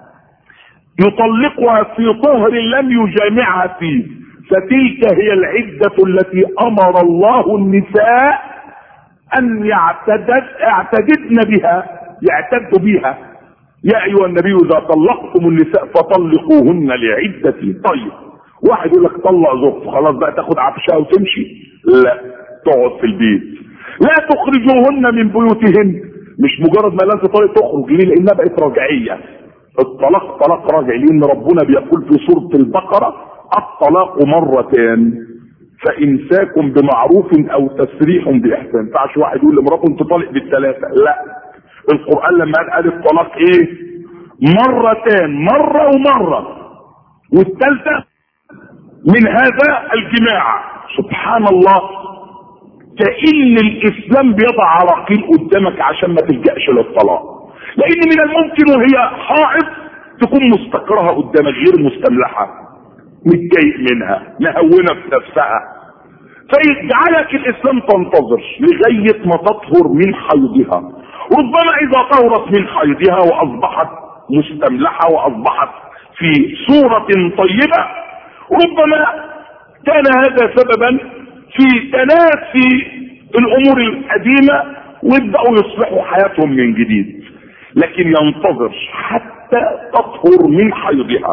يطلقها في طهر لم يجامعها فيه، فتلك هي العدة التي امر الله النساء ان يعتددن بها، يعتدوا بها. يا ايها النبي اذا طلقتم النساء فطلقوهن لعدتهن. طيب واحد يقول لك طلق زوجته خلاص بقى تاخد عفشها وتمشي؟ لا، تقعد في البيت. لا تخرجوهن من بيوتهن. مش مجرد ما لازم تخرج، ليه؟ لانها بقت رجعيه. الطلاق طلاق رجعي، لان ربنا بيقول في سوره البقره الطلاق مرتان فامساك بمعروف او تسريح باحسان. ما ينفعش واحد يقول لمراته انت طالق بالثلاثه، لا. القران لما قال الطلاق ايه؟ مرتان، مره ومره، والثالثه من هذا الجماع. سبحان الله، كأن الاسلام بيضع عراقيل قدامك عشان ما تلجأش للطلاق. لان من الممكن وهي حائض تكون مستكرهه قدامك غير مستملحه، متضايق منها، مهونه في نفسها، فيجعلك الاسلام تنتظر لغايه ما تطهر من حيضها. ربما اذا طهرت من حيضها واصبحت مستملحه واصبحت في صوره طيبه، ربما كان هذا سببا في تناسي الامور القديمه ويبداوا يصلحوا حياتهم من جديد. لكن ينتظر حتى تطهر من حيضها.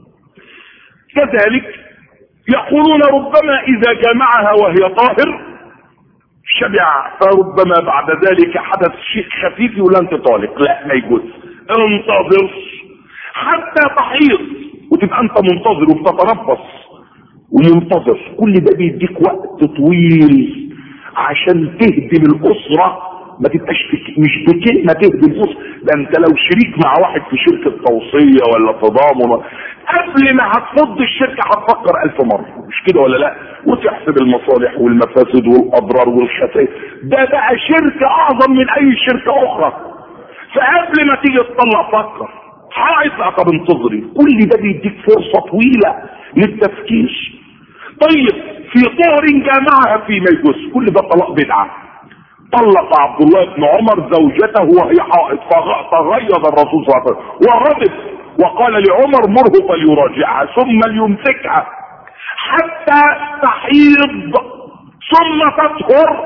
كذلك يقولون ربما اذا جمعها وهي طاهر شبع، فربما بعد ذلك حدث شيء خفيف يقول انت طالق. لا، ما يجوز. انتظر حتى تحيض، وتبقى انت منتظر وبتتربص ومنتظر. كل ده بيديك وقت طويل عشان تهدم الاسره. ما تبقاش مش بكلمه تهدم الاسره. ده انت لو شريك مع واحد في شركه توصيه ولا تضامن، قبل ما هتفض الشركه هتفكر 1000 مره، مش كده ولا لا؟ وتحسب المصالح والمفاسد والاضرار والخسائر. ده بقى شركه اعظم من اي شركه اخرى. فقبل ما تيجي تطلع فكر. حائط بقى، طب انتظري. كل ده بيديك فرصه طويله للتفكير. طيب في طهر جامعها فيما يجوز، كل ده طلاق بدعه. طلق عبد الله بن عمر زوجته وهي حائض، فغيظ الرسول صلى الله عليه وسلم وغضب وقال لعمر مره فليراجعها ثم ليمسكها حتى تحيض ثم تطهر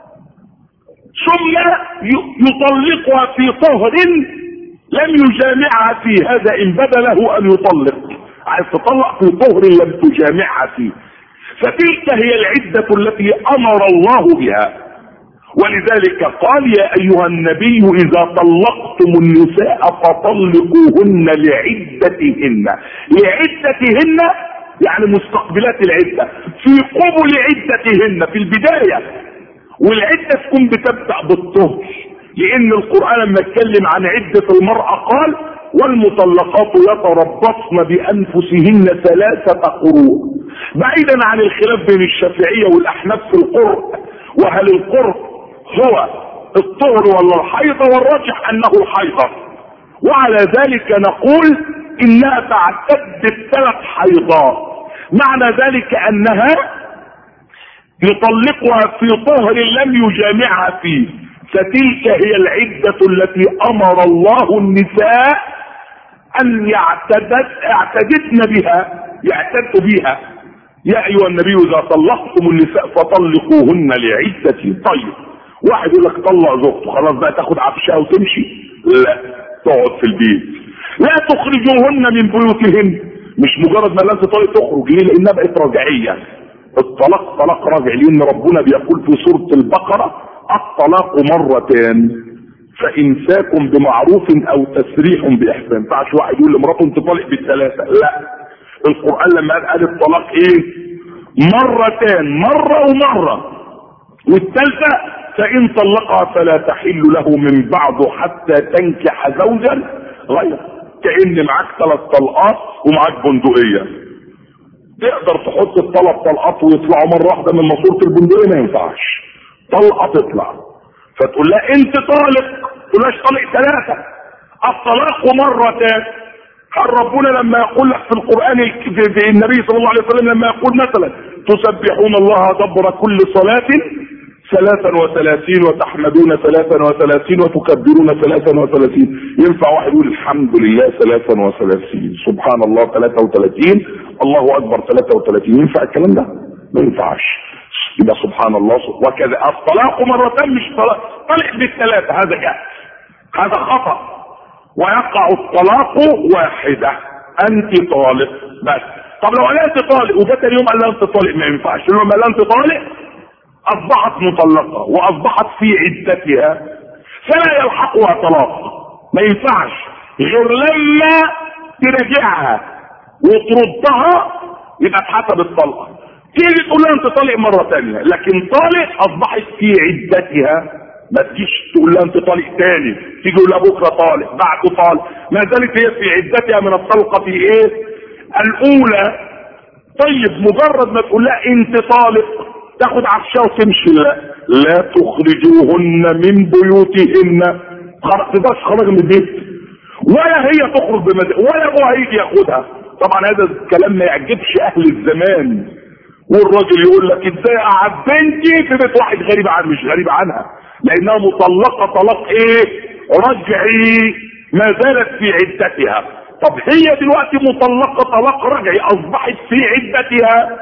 ثم يطلقها في طهر لم يجامعها فيه. هذا ان بدا له ان يطلق. عايز تطلق في طهر لم تجامعها فيه، فتلك هي العدة التي امر الله بها. ولذلك قال يا ايها النبي اذا طلقتم النساء فطلقوهن لعدتهن. لعدتهن يعني مستقبلات العدة، في قبل عدتهن في البداية. والعدة تكون بتبدأ بالطهر، لان القرآن لما اتكلم عن عدة المرأة قال والمطلقات يتربصن بانفسهن 3 قروء. بعيدا عن الخلاف بين الشافعية والاحناف في القرء، وهل القرء هو الطهر ولا الحيضة، والراجح انه الحيضة، وعلى ذلك نقول انها تعتد ب3 حيضات. معنى ذلك انها يطلقها في طهر لم يجامعها فيه، فتلك هي العدة التي امر الله النساء ان يعتدن بها، يعتد بها. يا ايها النبي اذا طلقتم النساء فطلقوهن لعدتهن. طيب واحد يقول لك طلق زوجته خلاص بقى تاخد عفشها وتمشي؟ لا، تقعد في البيت. لا تخرجوهن من بيوتهن، مش مجرد ما لازم تطلق تخرج. ليه؟ لانها بقت رجعيه. الطلاق طلاق رجعي، لان ربنا بيقول في سوره البقره الطلاق مرتان فامساك بمعروف او تسريح باحسان. ما ينفعش واحد يقول لمراته انت طالق بالثلاثه، لا. القران لما قال الطلاق ايه؟ مرتان، مره ومره. والثالثه فان طلقها فلا تحل له من بعد حتى تنكح زوجا غيره. كأن معاك 3 طلقات ومعاك بندقيه، تقدر تحط ال3 طلقات ويطلعوا مره واحده من ماسوره البندقيه؟ ما ينفعش، طلقه تطلع. فتقول لها انت طالق، تقولهاش طالق 3. الطلاق مرتان. هل ربنا لما يقول لك في القران النبي صلى الله عليه وسلم لما يقول مثلا تسبحون الله دبر كل صلاه 33 وتحمدون 33 وتكبرون 33، ينفع واحد يقول الحمد لله 33 سبحان الله 33 الله اكبر 33؟ ينفع الكلام ده؟ ما ينفعش. يبقى سبحان الله وكذا. الطلاق مرتين مش طلاق بالثلاثه، هذا جهل، هذا خطأ. ويقع الطلاق واحده، انت طالق بس. طب لو قال انت طالق وجت اليوم قال لها انت طالق، ما ينفعش. لما قال انت طالق اصبحت مطلقه واصبحت في عدتها، فلا يلحقها طلاق، ما ينفعش غير لما تراجعها وتردها، يبقى اتحسب الطلقه. تيجي تقول لها انت طالق مره ثانيه، لكن طالق اصبحت في عدتها. ما تجيش تقول لها انت طالق ثاني، تيجي تقول لها بكره طالق بعده طالق، ما زالت هي في عدتها من الطلقه في ايه؟ الاولى. طيب مجرد ما تقول لها انت طالق تاخد عفشها وتمشي، لا تخرجوهن من بيوتهن. تقدرش خرج من البيت، ولا هي تخرج بمزاج، ولا ابوها هيجي ياخدها. طبعا هذا الكلام ما يعجبش اهل الزمان، والراجل يقول لك ازاي قعد بنتي في بيت واحد غريب عنها؟ مش غريب عنها، لانها مطلقه طلاق ايه؟ رجعي، ما زالت في عدتها. طب هي دلوقتي مطلقه طلاق رجعي اصبحت في عدتها،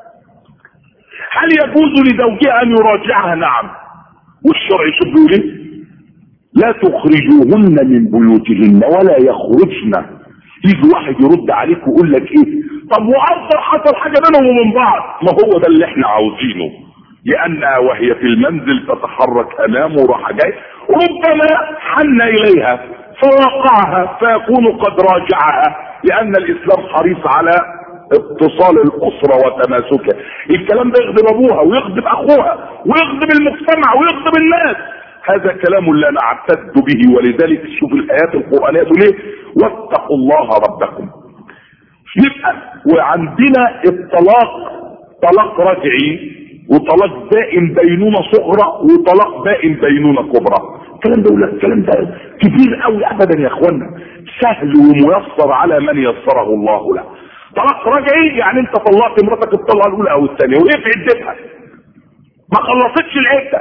هل يجوز لزوجها ان يراجعها؟ نعم. والشرع شو بيقول؟ لا تخرجوهن من بيوتهن ولا يخرجن. يجي واحد يرد عليك ويقول لك ايه؟ طب وافضل حصل حاجه بينهم ومن بعض. ما هو ده اللي احنا عاوزينه، لانها وهي في المنزل تتحرك امامه راح جاي، ربما حن اليها فوقعها فيكون قد راجعها، لان الاسلام حريص على اتصال الاسره وتماسكها. الكلام ده يغضب ابوها ويغضب اخوها ويغضب المجتمع ويغضب الناس، هذا كلام لا نعتد به. ولذلك شوف الايات القرانيه تقول ايه؟ واتقوا الله ربكم. يبقى وعندنا الطلاق طلاق رجعي وطلاق بائن بينونه صغرى وطلاق بائن بينونه كبرى. الكلام ده يقول لك الكلام ده كبير قوي؟ ابدا يا اخوانا، سهل وميسر على من يسره الله له. طلاق رجعي يعني انت طلقت مراتك الطلقه الاولى او الثانيه وهي في عدتها ما خلصتش العده،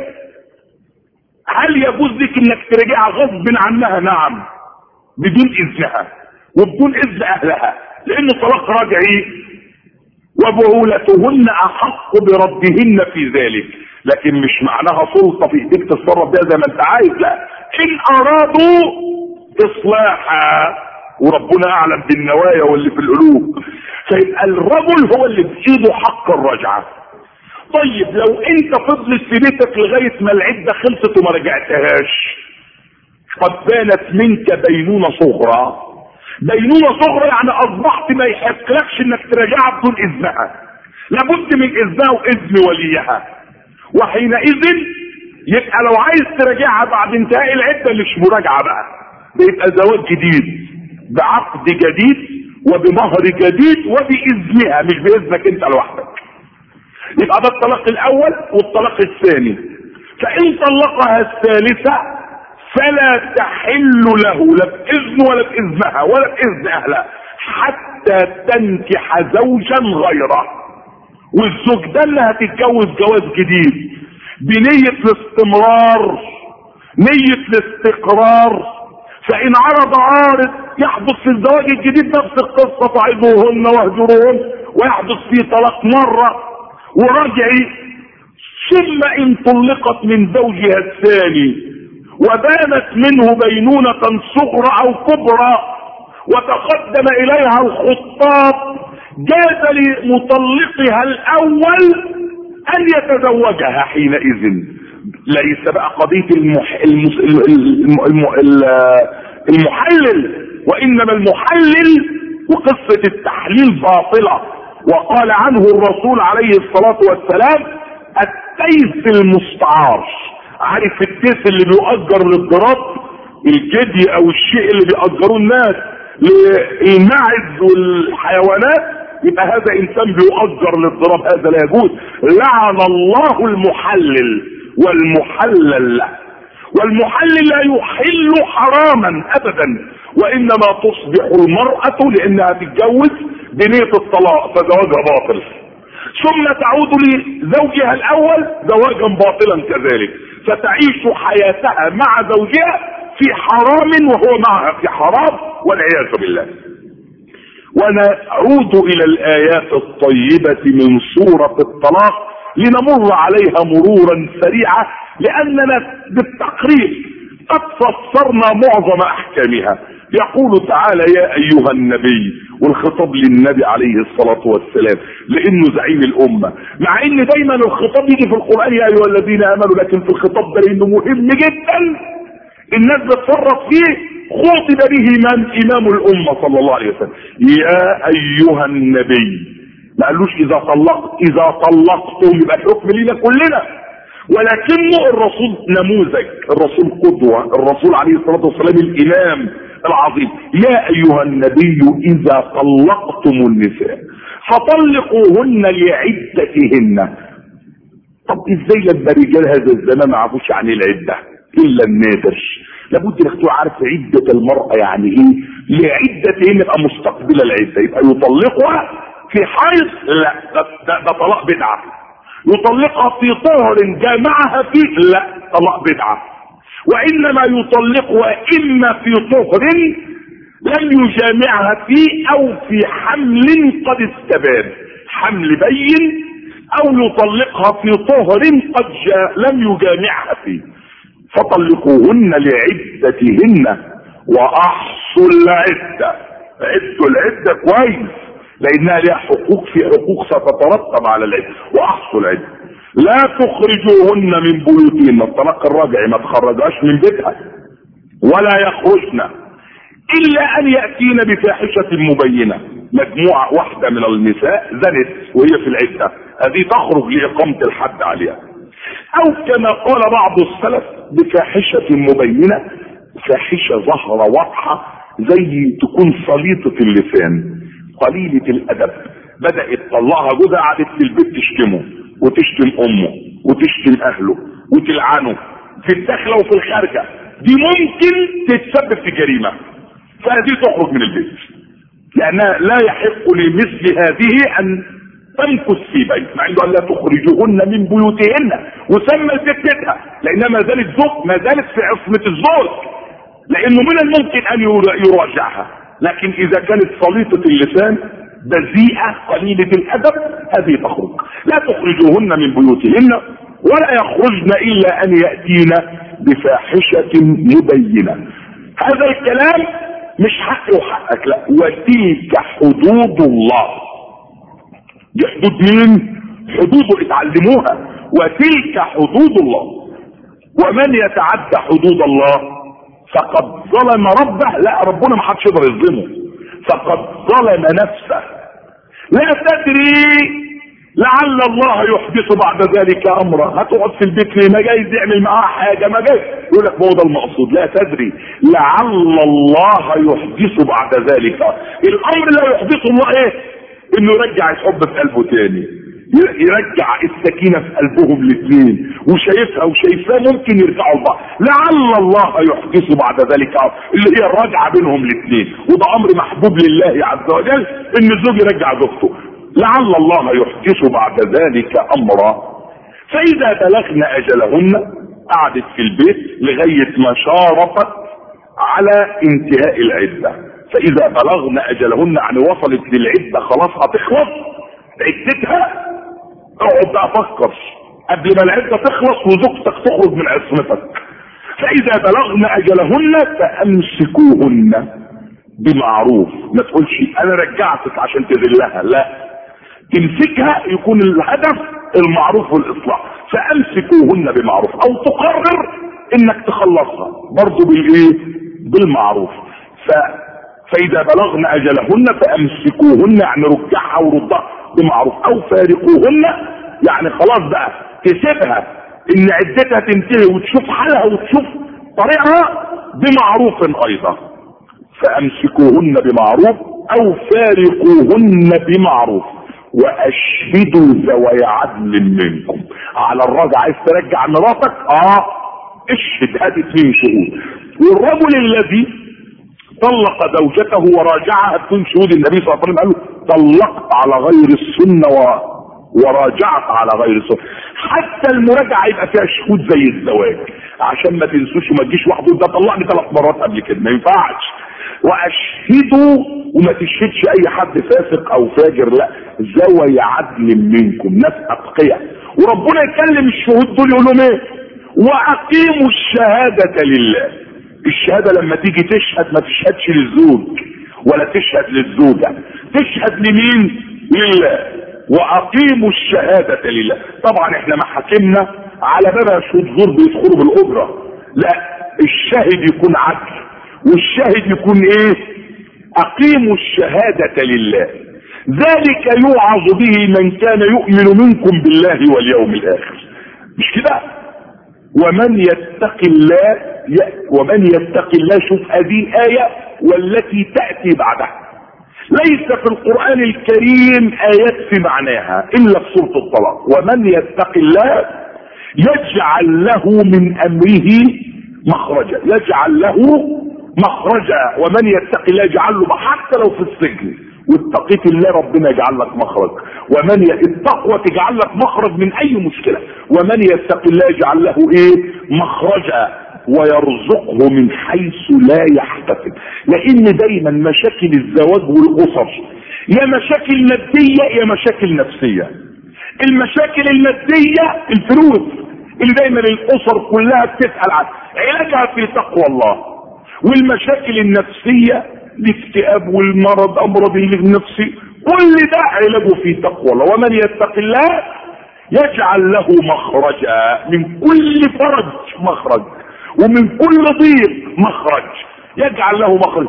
هل يجوز لك انك ترجعها غصب عنها؟ نعم، بدون اذنها وبدون اذن اهلها، لانه طلاق رجعي وبعولتهن احق بردهن في ذلك. لكن مش معناها سلطه في ايديك تتصرف بيها زي ما انت عايز، لا. ان ارادوا اصلاحا، وربنا اعلم بالنوايا واللي في القلوب، فيبقى الرجل هو اللي بايده حق الرجعه. طيب لو انت فضلت في بيتك لغايه ما العده خلصت وما رجعتهاش، قد بانت منك بينونه صغرى. بينونه صغرى يعني اصبحت ما يحقلكش انك تراجعها بدون اذنها، لابد من اذنها واذن وليها. وحينئذ يبقى لو عايز تراجعها بعد انتهاء العده مش مراجعه بقى، ده يبقى زواج جديد بعقد جديد وبمهر جديد وبإذنها، مش بإذنك انت لوحدك. يبقى ده الطلاق الاول والطلاق الثاني. فان طلقها الثالثة فلا تحل له لا بإذن ولا بإذنها ولا بإذن اهلها حتى تنكح زوجا غيره. والزوج ده اللي هتتجوز جواز جديد بنية الاستمرار، نية الاستقرار. فإن عرض عارض يحدث في الزواج الجديد نفس القصة، فعظوهن واهجروهن، ويحدث فيه طلاق مرة ورجعي. ثم إن طلقت من زوجها الثاني وبانت منه بينونة صغرى أو كبرى وتقدم إليها الخطاب، جاز لمطلقها الأول أن يتزوجها حينئذ. ليس بقى قضية المحلل، وإنما المحلل وقصة التحليل باطلة. وقال عنه الرسول عليه الصلاة والسلام: التيس المستعار. عارف التيس اللي بيؤجر للضراب، الجدي او الشيء اللي بيأجروه الناس للماعز والحيوانات، يبقى هذا انسان بيؤجر للضراب، هذا لا يجوز. لعن الله المحلل والمحلل له. والمحلل لا يحل حراما ابدا، وانما تصبح المرأة لانها تتجوز بنية الطلاق فزواجها باطل، ثم تعود لزوجها الاول زواجا باطلا كذلك، فتعيش حياتها مع زوجها في حرام وهو معها في حرام والعياذ بالله. ونعود الى الايات الطيبة من سورة الطلاق لنمر عليها مرورا سريعا، لاننا بالتقريب قد فسرنا معظم احكامها. يقول تعالى: يا ايها النبي، والخطاب للنبي عليه الصلاة والسلام لانه زعيم الامة، مع ان دايما الخطاب يجي في القرآن يا ايها الذين امنوا، لكن في الخطاب ده لانه مهم جدا الناس بتفرط فيه خاطب به من؟ امام الامة صلى الله عليه وسلم. يا ايها النبي، ما قالوش اذا طلقتم يبقى الحكم لينا كلنا، ولكنه الرسول نموذج، الرسول قدوة، الرسول عليه الصلاة والسلام الامام العظيم. يا ايها النبي اذا طلقتم النساء فطلقوهن لعدتهن. طب ازاي لما رجال هذا الزمان ما عرفوش عن العدة الا النادر؟ لابد انك تبقى عارف عدة المرأة يعني ايه. لعدتهن يبقى مستقبل العدة، يبقى يطلقها في حيض؟ لا، ده طلاق بدعة. يطلقها في طهر جامعها فيه؟ لا، طلاق بدعة. وانما يطلقها اما في طهر لم يجامعها فيه او في حمل قد استبان، حمل بين، او يطلقها في طهر قد لم يجامعها فيه. فطلقوهن لعدتهن واحصوا العدة. عدوا العدة كويس لانها لها حقوق، في حقوق ستترتب على العدة. واحصوا العدة. لا تخرجوهن من بيوتهن، الطلاق الراجعي، ما تخرجهاش من بيتها. ولا يخرجن الا ان يأتين بفاحشة مبينة. مجموعة واحدة من النساء زنت وهي في العدة، هذه تخرج لإقامة الحد عليها. او كما قال بعض السلف بفاحشة مبينة، فاحشة ظاهرة واضحة، زي تكون سليطة اللسان قليلة الادب، بدأت تطلعها جوزها، قعدت في البيت تشتمه وتشتم امه وتشتم اهله وتلعنه في الداخله وفي الخارجه، دي ممكن تتسبب في جريمه، فهذه تخرج من البيت، لانها لا يحق لمثل هذه ان تمكث في بيت، مع انه لا تخرجوهن من بيوتهن، وسمى البيت بيتها لانها ما زالت زوج، ما زالت في عصمه الزوج، لانه من الممكن ان يراجعها. لكن اذا كانت سليطه اللسان بذيئة قليلة الادب هذه تخرج. لا تخرجوهن من بيوتهن ولا يخرجن الا ان يأتين بفاحشة مبينة. هذا الكلام مش حقي وحقك، لا، وتلك حدود الله. دي حدود مين؟ حدوده اتعلموها. وتلك حدود الله، ومن يتعدى حدود الله فقد ظلم ربه. لا، ربنا ما حدش يقدر يظلمه، فقد ظلم نفسه. لا تدري لعل الله يحدث بعد ذلك امرا. هتقعد في البيت ليه؟ ما جايز يعمل معاه حاجه، ما جايز يقول لك ما هو ده المقصود. لا تدري، لعل الله يحدث بعد ذلك. الامر لا يحدثه الله ايه؟ انه يرجع الحب في قلبه تاني، يرجع السكينه في قلبهم الاثنين، وشايفها وشايفاه ممكن يرجعوا لبعض. لعل الله يحدث بعد ذلك اللي هي الرجعه بينهم الاثنين، وده امر محبوب لله عز وجل ان الزوج يرجع زوجته. لعل الله يحدث بعد ذلك امرا. فاذا بلغن اجلهن، قعدت في البيت لغايه ما شارفت على انتهاء العده. فاذا بلغن اجلهن يعني وصلت للعده خلاص هتخلص عدتها، اقعد بقى فكر قبل ما العده تخلص وزوجتك تخرج من عصمتك. فاذا بلغن اجلهن فامسكوهن بمعروف. ما تقولش انا رجعتك عشان تذلها، لا، تمسكها يكون الهدف المعروف والاصلاح. فامسكوهن بمعروف، او تقرر انك تخلصها برضو بالايه؟ بالمعروف. فاذا بلغن اجلهن فامسكوهن يعني رجعها وردها بمعروف، او فارقوهن يعني خلاص بقى تسيبها ان عدتها تنتهي وتشوف حالها وتشوف طريقها بمعروف ايضا. فامسكوهن بمعروف او فارقوهن بمعروف واشهدوا ذوي عدل منكم. على الراجل عايز ترجع مراتك، اشهد، هات 2 شهود. والرجل الذي طلق زوجته وراجعها بدون شهود، النبي صلى الله عليه وسلم قال له طلقت على غير السنه وراجعت على غير السنه. حتى المراجعه يبقى فيها شهود زي الزواج، عشان ما تنسوش وما تجيش واحد ده طلقني 3 مرات قبل كده، ما ينفعش. واشهدوا، وما تشهدش اي حد فاسق او فاجر، لا، ذوي عدل منكم، ناس اتقياء. وربنا يكلم الشهود دول يقول لهم ايه؟ واقيموا الشهاده لله. الشهاده لما تيجي تشهد ما تشهدش للزوج ولا تشهد للزوجه، تشهد لمين؟ لله. واقيموا الشهاده لله. طبعا احنا محاكمنا على باب شهود زور بيدخلوا بالاجره، لا، الشاهد يكون عدل، والشاهد يكون ايه؟ اقيموا الشهادة لله، ذلك يوعظ به من كان يؤمن منكم بالله واليوم الاخر. مش كده؟ ومن يتق الله، شوف هذه الآية والتي تأتي بعدها. ليس في القرآن الكريم آيات في معناها إلا في سورة الطلاق. ومن يتق الله يجعل له من أمره مخرجا، يجعل له مخرجا. ومن يتق الله يجعل له، حتى لو في السجن واتقيت الله ربنا يجعل لك مخرج. التقوى تجعل لك مخرج من اي مشكله. ومن يتق الله يجعل له ايه؟ مخرجا ويرزقه من حيث لا يحتسب. لان دايما مشاكل الزواج والاسر يا مشاكل ماديه يا مشاكل نفسيه. المشاكل الماديه الفلوس اللي دايما الاسر كلها بتسال عنها، علاجها في تقوى الله. والمشاكل النفسيه الاكتئاب والمرض، امراض النفسي، كل ده علاجه في تقوى الله. ومن يتق الله يجعل له مخرجا، من كل فرج مخرج، ومن كل ضيق مخرج، يجعل له مخرج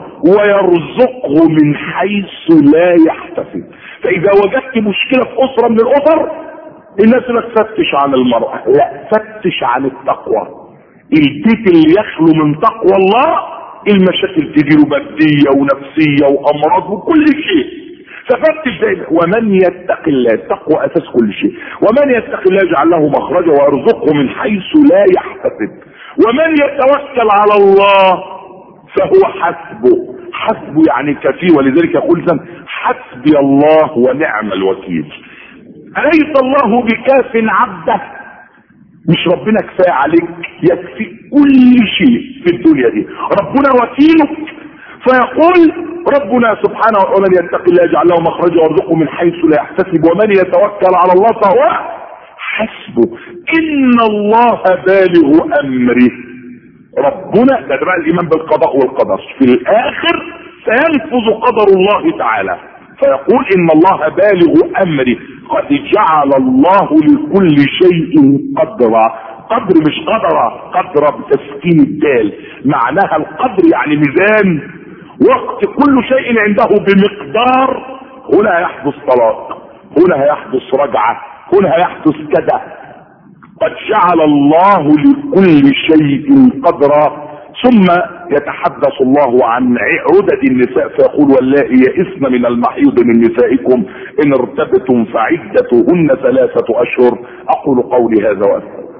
ويرزقه من حيث لا يحتسب. فاذا وجدت مشكله في اسره من الاسر، الناس لا تفتش عن المرأة، لا، فتش عن التقوى. البيت اللي يخلو من تقوى الله المشاكل تجيله ماديه ونفسيه وامراض وكل شيء. ففتش دايما. ومن يتق الله، التقوى اساس كل شيء. ومن يتق الله يجعل له مخرجا ويرزقه من حيث لا يحتسب. ومن يتوكل على الله فهو حسبه. حسبه يعني كفيه، ولذلك يقول حسبي الله ونعم الوكيل. أليس الله بكاف عبده؟ مش ربنا كفاية عليك؟ يكفي كل شيء في الدنيا دي، ربنا وكيلك. فيقول ربنا سبحانه وتعالى ومن يتق الله يجعل له مخرجا ويرزقه من حيث لا يحتسب ومن يتوكل على الله فهو حسبه ان الله بالغ امره. ربنا ده بقى الايمان بالقضاء والقدر، في الاخر سينفذ قدر الله تعالى. فيقول ان الله بالغ امره، قد جعل الله لكل شيء قدرا. قدر مش قدرة، قدرة بتسكين الدال، معناها القدر يعني ميزان. وقت كل شيء عنده بمقدار، هنا يحدث طلاق، هنا هيحدث رجعة، هنا هيحدث كذا. قد جعل الله لكل شيء قدرا. ثم يتحدث الله عن عدد النساء فيقول واللائي يئسن من المحيض من نسائكم ان ارتبتم فعدتهن 3 أشهر. اقول قولي هذا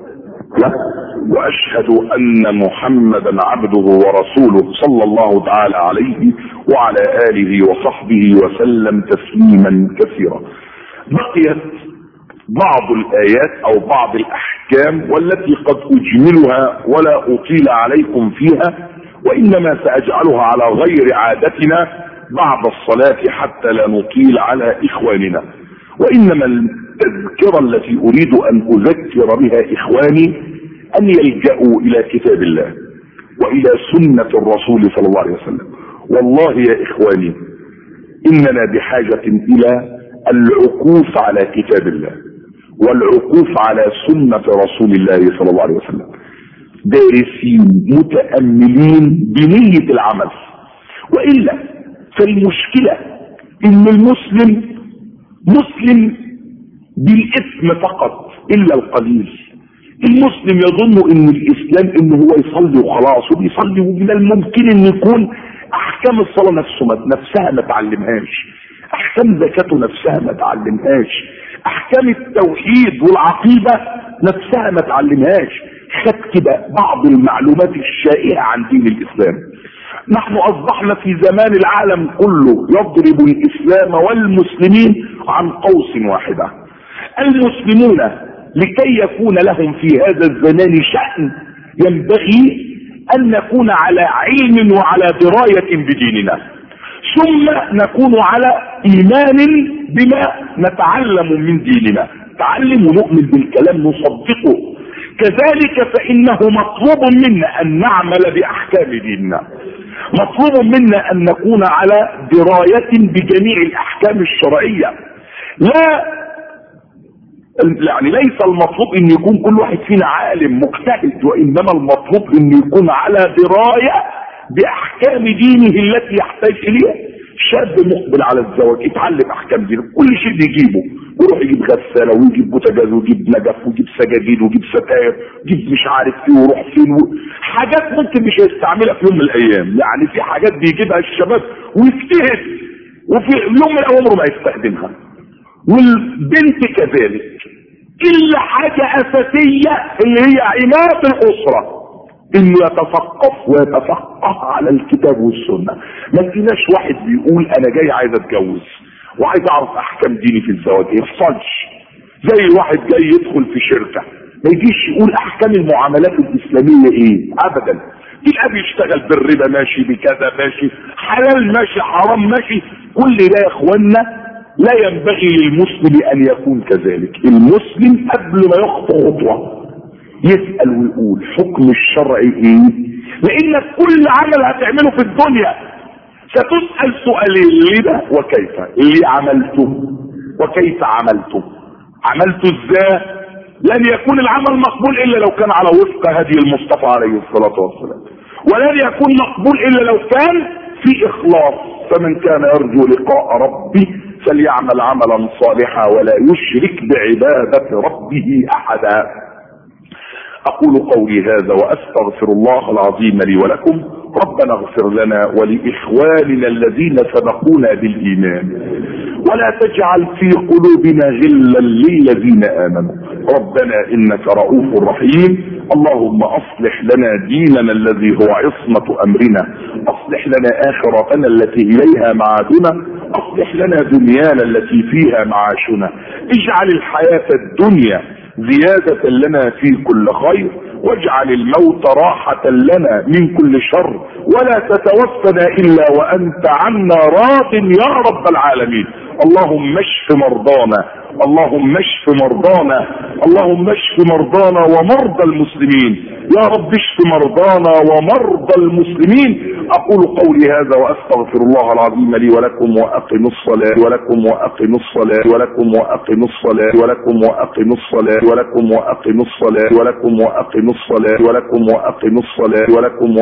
واشهد ان محمدا عبده ورسوله صلى الله تعالى عليه وعلى اله وصحبه وسلم تسليما كثيرا. بقيت بعض الايات او بعض الاحكام والتي قد اجملها ولا اطيل عليكم فيها، وانما ساجعلها على غير عادتنا بعد الصلاة حتى لا نطيل على اخواننا. وانما التذكرة التي اريد ان اذكر بها اخواني ان يلجأوا الى كتاب الله والى سنة الرسول صلى الله عليه وسلم. والله يا اخواني اننا بحاجة الى العكوف على كتاب الله والعكوف على سنة رسول الله صلى الله عليه وسلم، دارسين متأملين بنية العمل. وإلا فالمشكلة ان المسلم مسلم بالاسم فقط الا القليل. المسلم يظن ان الاسلام انه هو يصلي وخلاص، وبيصلي ومن الممكن ان يكون احكام الصلاة نفسها ما تعلمهاش، احكام زكاته نفسها ما تعلمهاش، احكام التوحيد والعقيدة نفسها ما تعلمهاش. خد كده بعض المعلومات الشائعة عن دين الاسلام. نحن اصبحنا في زمان العالم كله يضرب الاسلام والمسلمين عن قوس واحدة. المسلمون لكي يكون لهم في هذا الزمان شأن ينبغي ان نكون على علم وعلى دراية بديننا، ثم نكون على ايمان بما نتعلم من ديننا، تعلم ونؤمن بالكلام نصدقه. كذلك فانه مطلوب منا ان نعمل باحكام ديننا، مطلوب منا ان نكون على دراية بجميع الاحكام الشرعية. لا يعني ليس المطلوب ان يكون كل واحد فينا عالم مجتهد، وانما المطلوب ان يكون على دراية باحكام دينه التي يحتاج اليها. شاب مقبل على الزواج يتعلم احكام دينه، كل شيء بيجيبه، يروح يجيب غسالة ويجيب بوتاجاز ويجيب نجف ويجيب سجاجيد ويجيب ستاير ويجيب مش عارف ايه ويروح فين حاجات ممكن مش هيستعملها في يوم من الايام. يعني في حاجات بيجيبها الشباب ويجتهد وفي يوم من الايام عمره ما يستخدمها. والبنت كذلك. الا حاجة اساسية اللي هي عماد الاسرة، انه يتثقف ويتفقه على الكتاب والسنة. ما فيناش واحد بيقول انا جاي عايز اتجوز وعايز اعرف احكام ديني في الزواج، يفصلش. زي واحد جاي يدخل في شركة ما يجيش يقول احكام المعاملات الاسلامية ايه، ابدا. تلقى بيشتغل بالربا ماشي، بكذا ماشي، حلال ماشي، حرام ماشي. كل ده يا اخوانا لا ينبغي للمسلم ان يكون كذلك. المسلم قبل ما يخطو خطوة يسأل ويقول حكم الشرع ايه، لانك كل عمل هتعمله في الدنيا ستسأل سؤالين: لما وكيف. اللي عملته وكيف عملته، عملته ازاي. لن يكون العمل مقبول الا لو كان على وفق هدي المصطفى عليه الصلاة والسلام، ولن يكون مقبول الا لو كان في اخلاص. فمن كان يرجو لقاء ربه فليعمل عملا صالحا ولا يشرك بعبادة ربه احدا. اقول قولي هذا واستغفر الله العظيم لي ولكم. ربنا اغفر لنا ولاخواننا الذين سبقونا بالايمان، ولا تجعل في قلوبنا غلا للذين امنوا. ربنا انك رؤوف رحيم. اللهم اصلح لنا ديننا الذي هو عصمة امرنا، اصلح لنا اخرتنا التي اليها معادنا، اصلح لنا دنيانا التي فيها معاشنا. اجعل الحياة الدنيا زيادة لنا في كل خير، واجعل الموت راحة لنا من كل شر، ولا تتوفنا الا وانت عنا راض يا رب العالمين. اللهم اشف مرضانا، اللهم اشف مرضانا، اللهم اشف مرضانا ومرضى المسلمين. يا رب اشف مرضانا ومرضى المسلمين. اقول قولي هذا واستغفر الله العظيم لي ولكم، واقم الصلاة ولكم، واقم الصلاة ولكم، واقم الصلاة ولكم، واقم الصلاة ولكم، واقم الصلاة ولكم، واقم الصلاة ولكم، واقم الصلاة ولكم.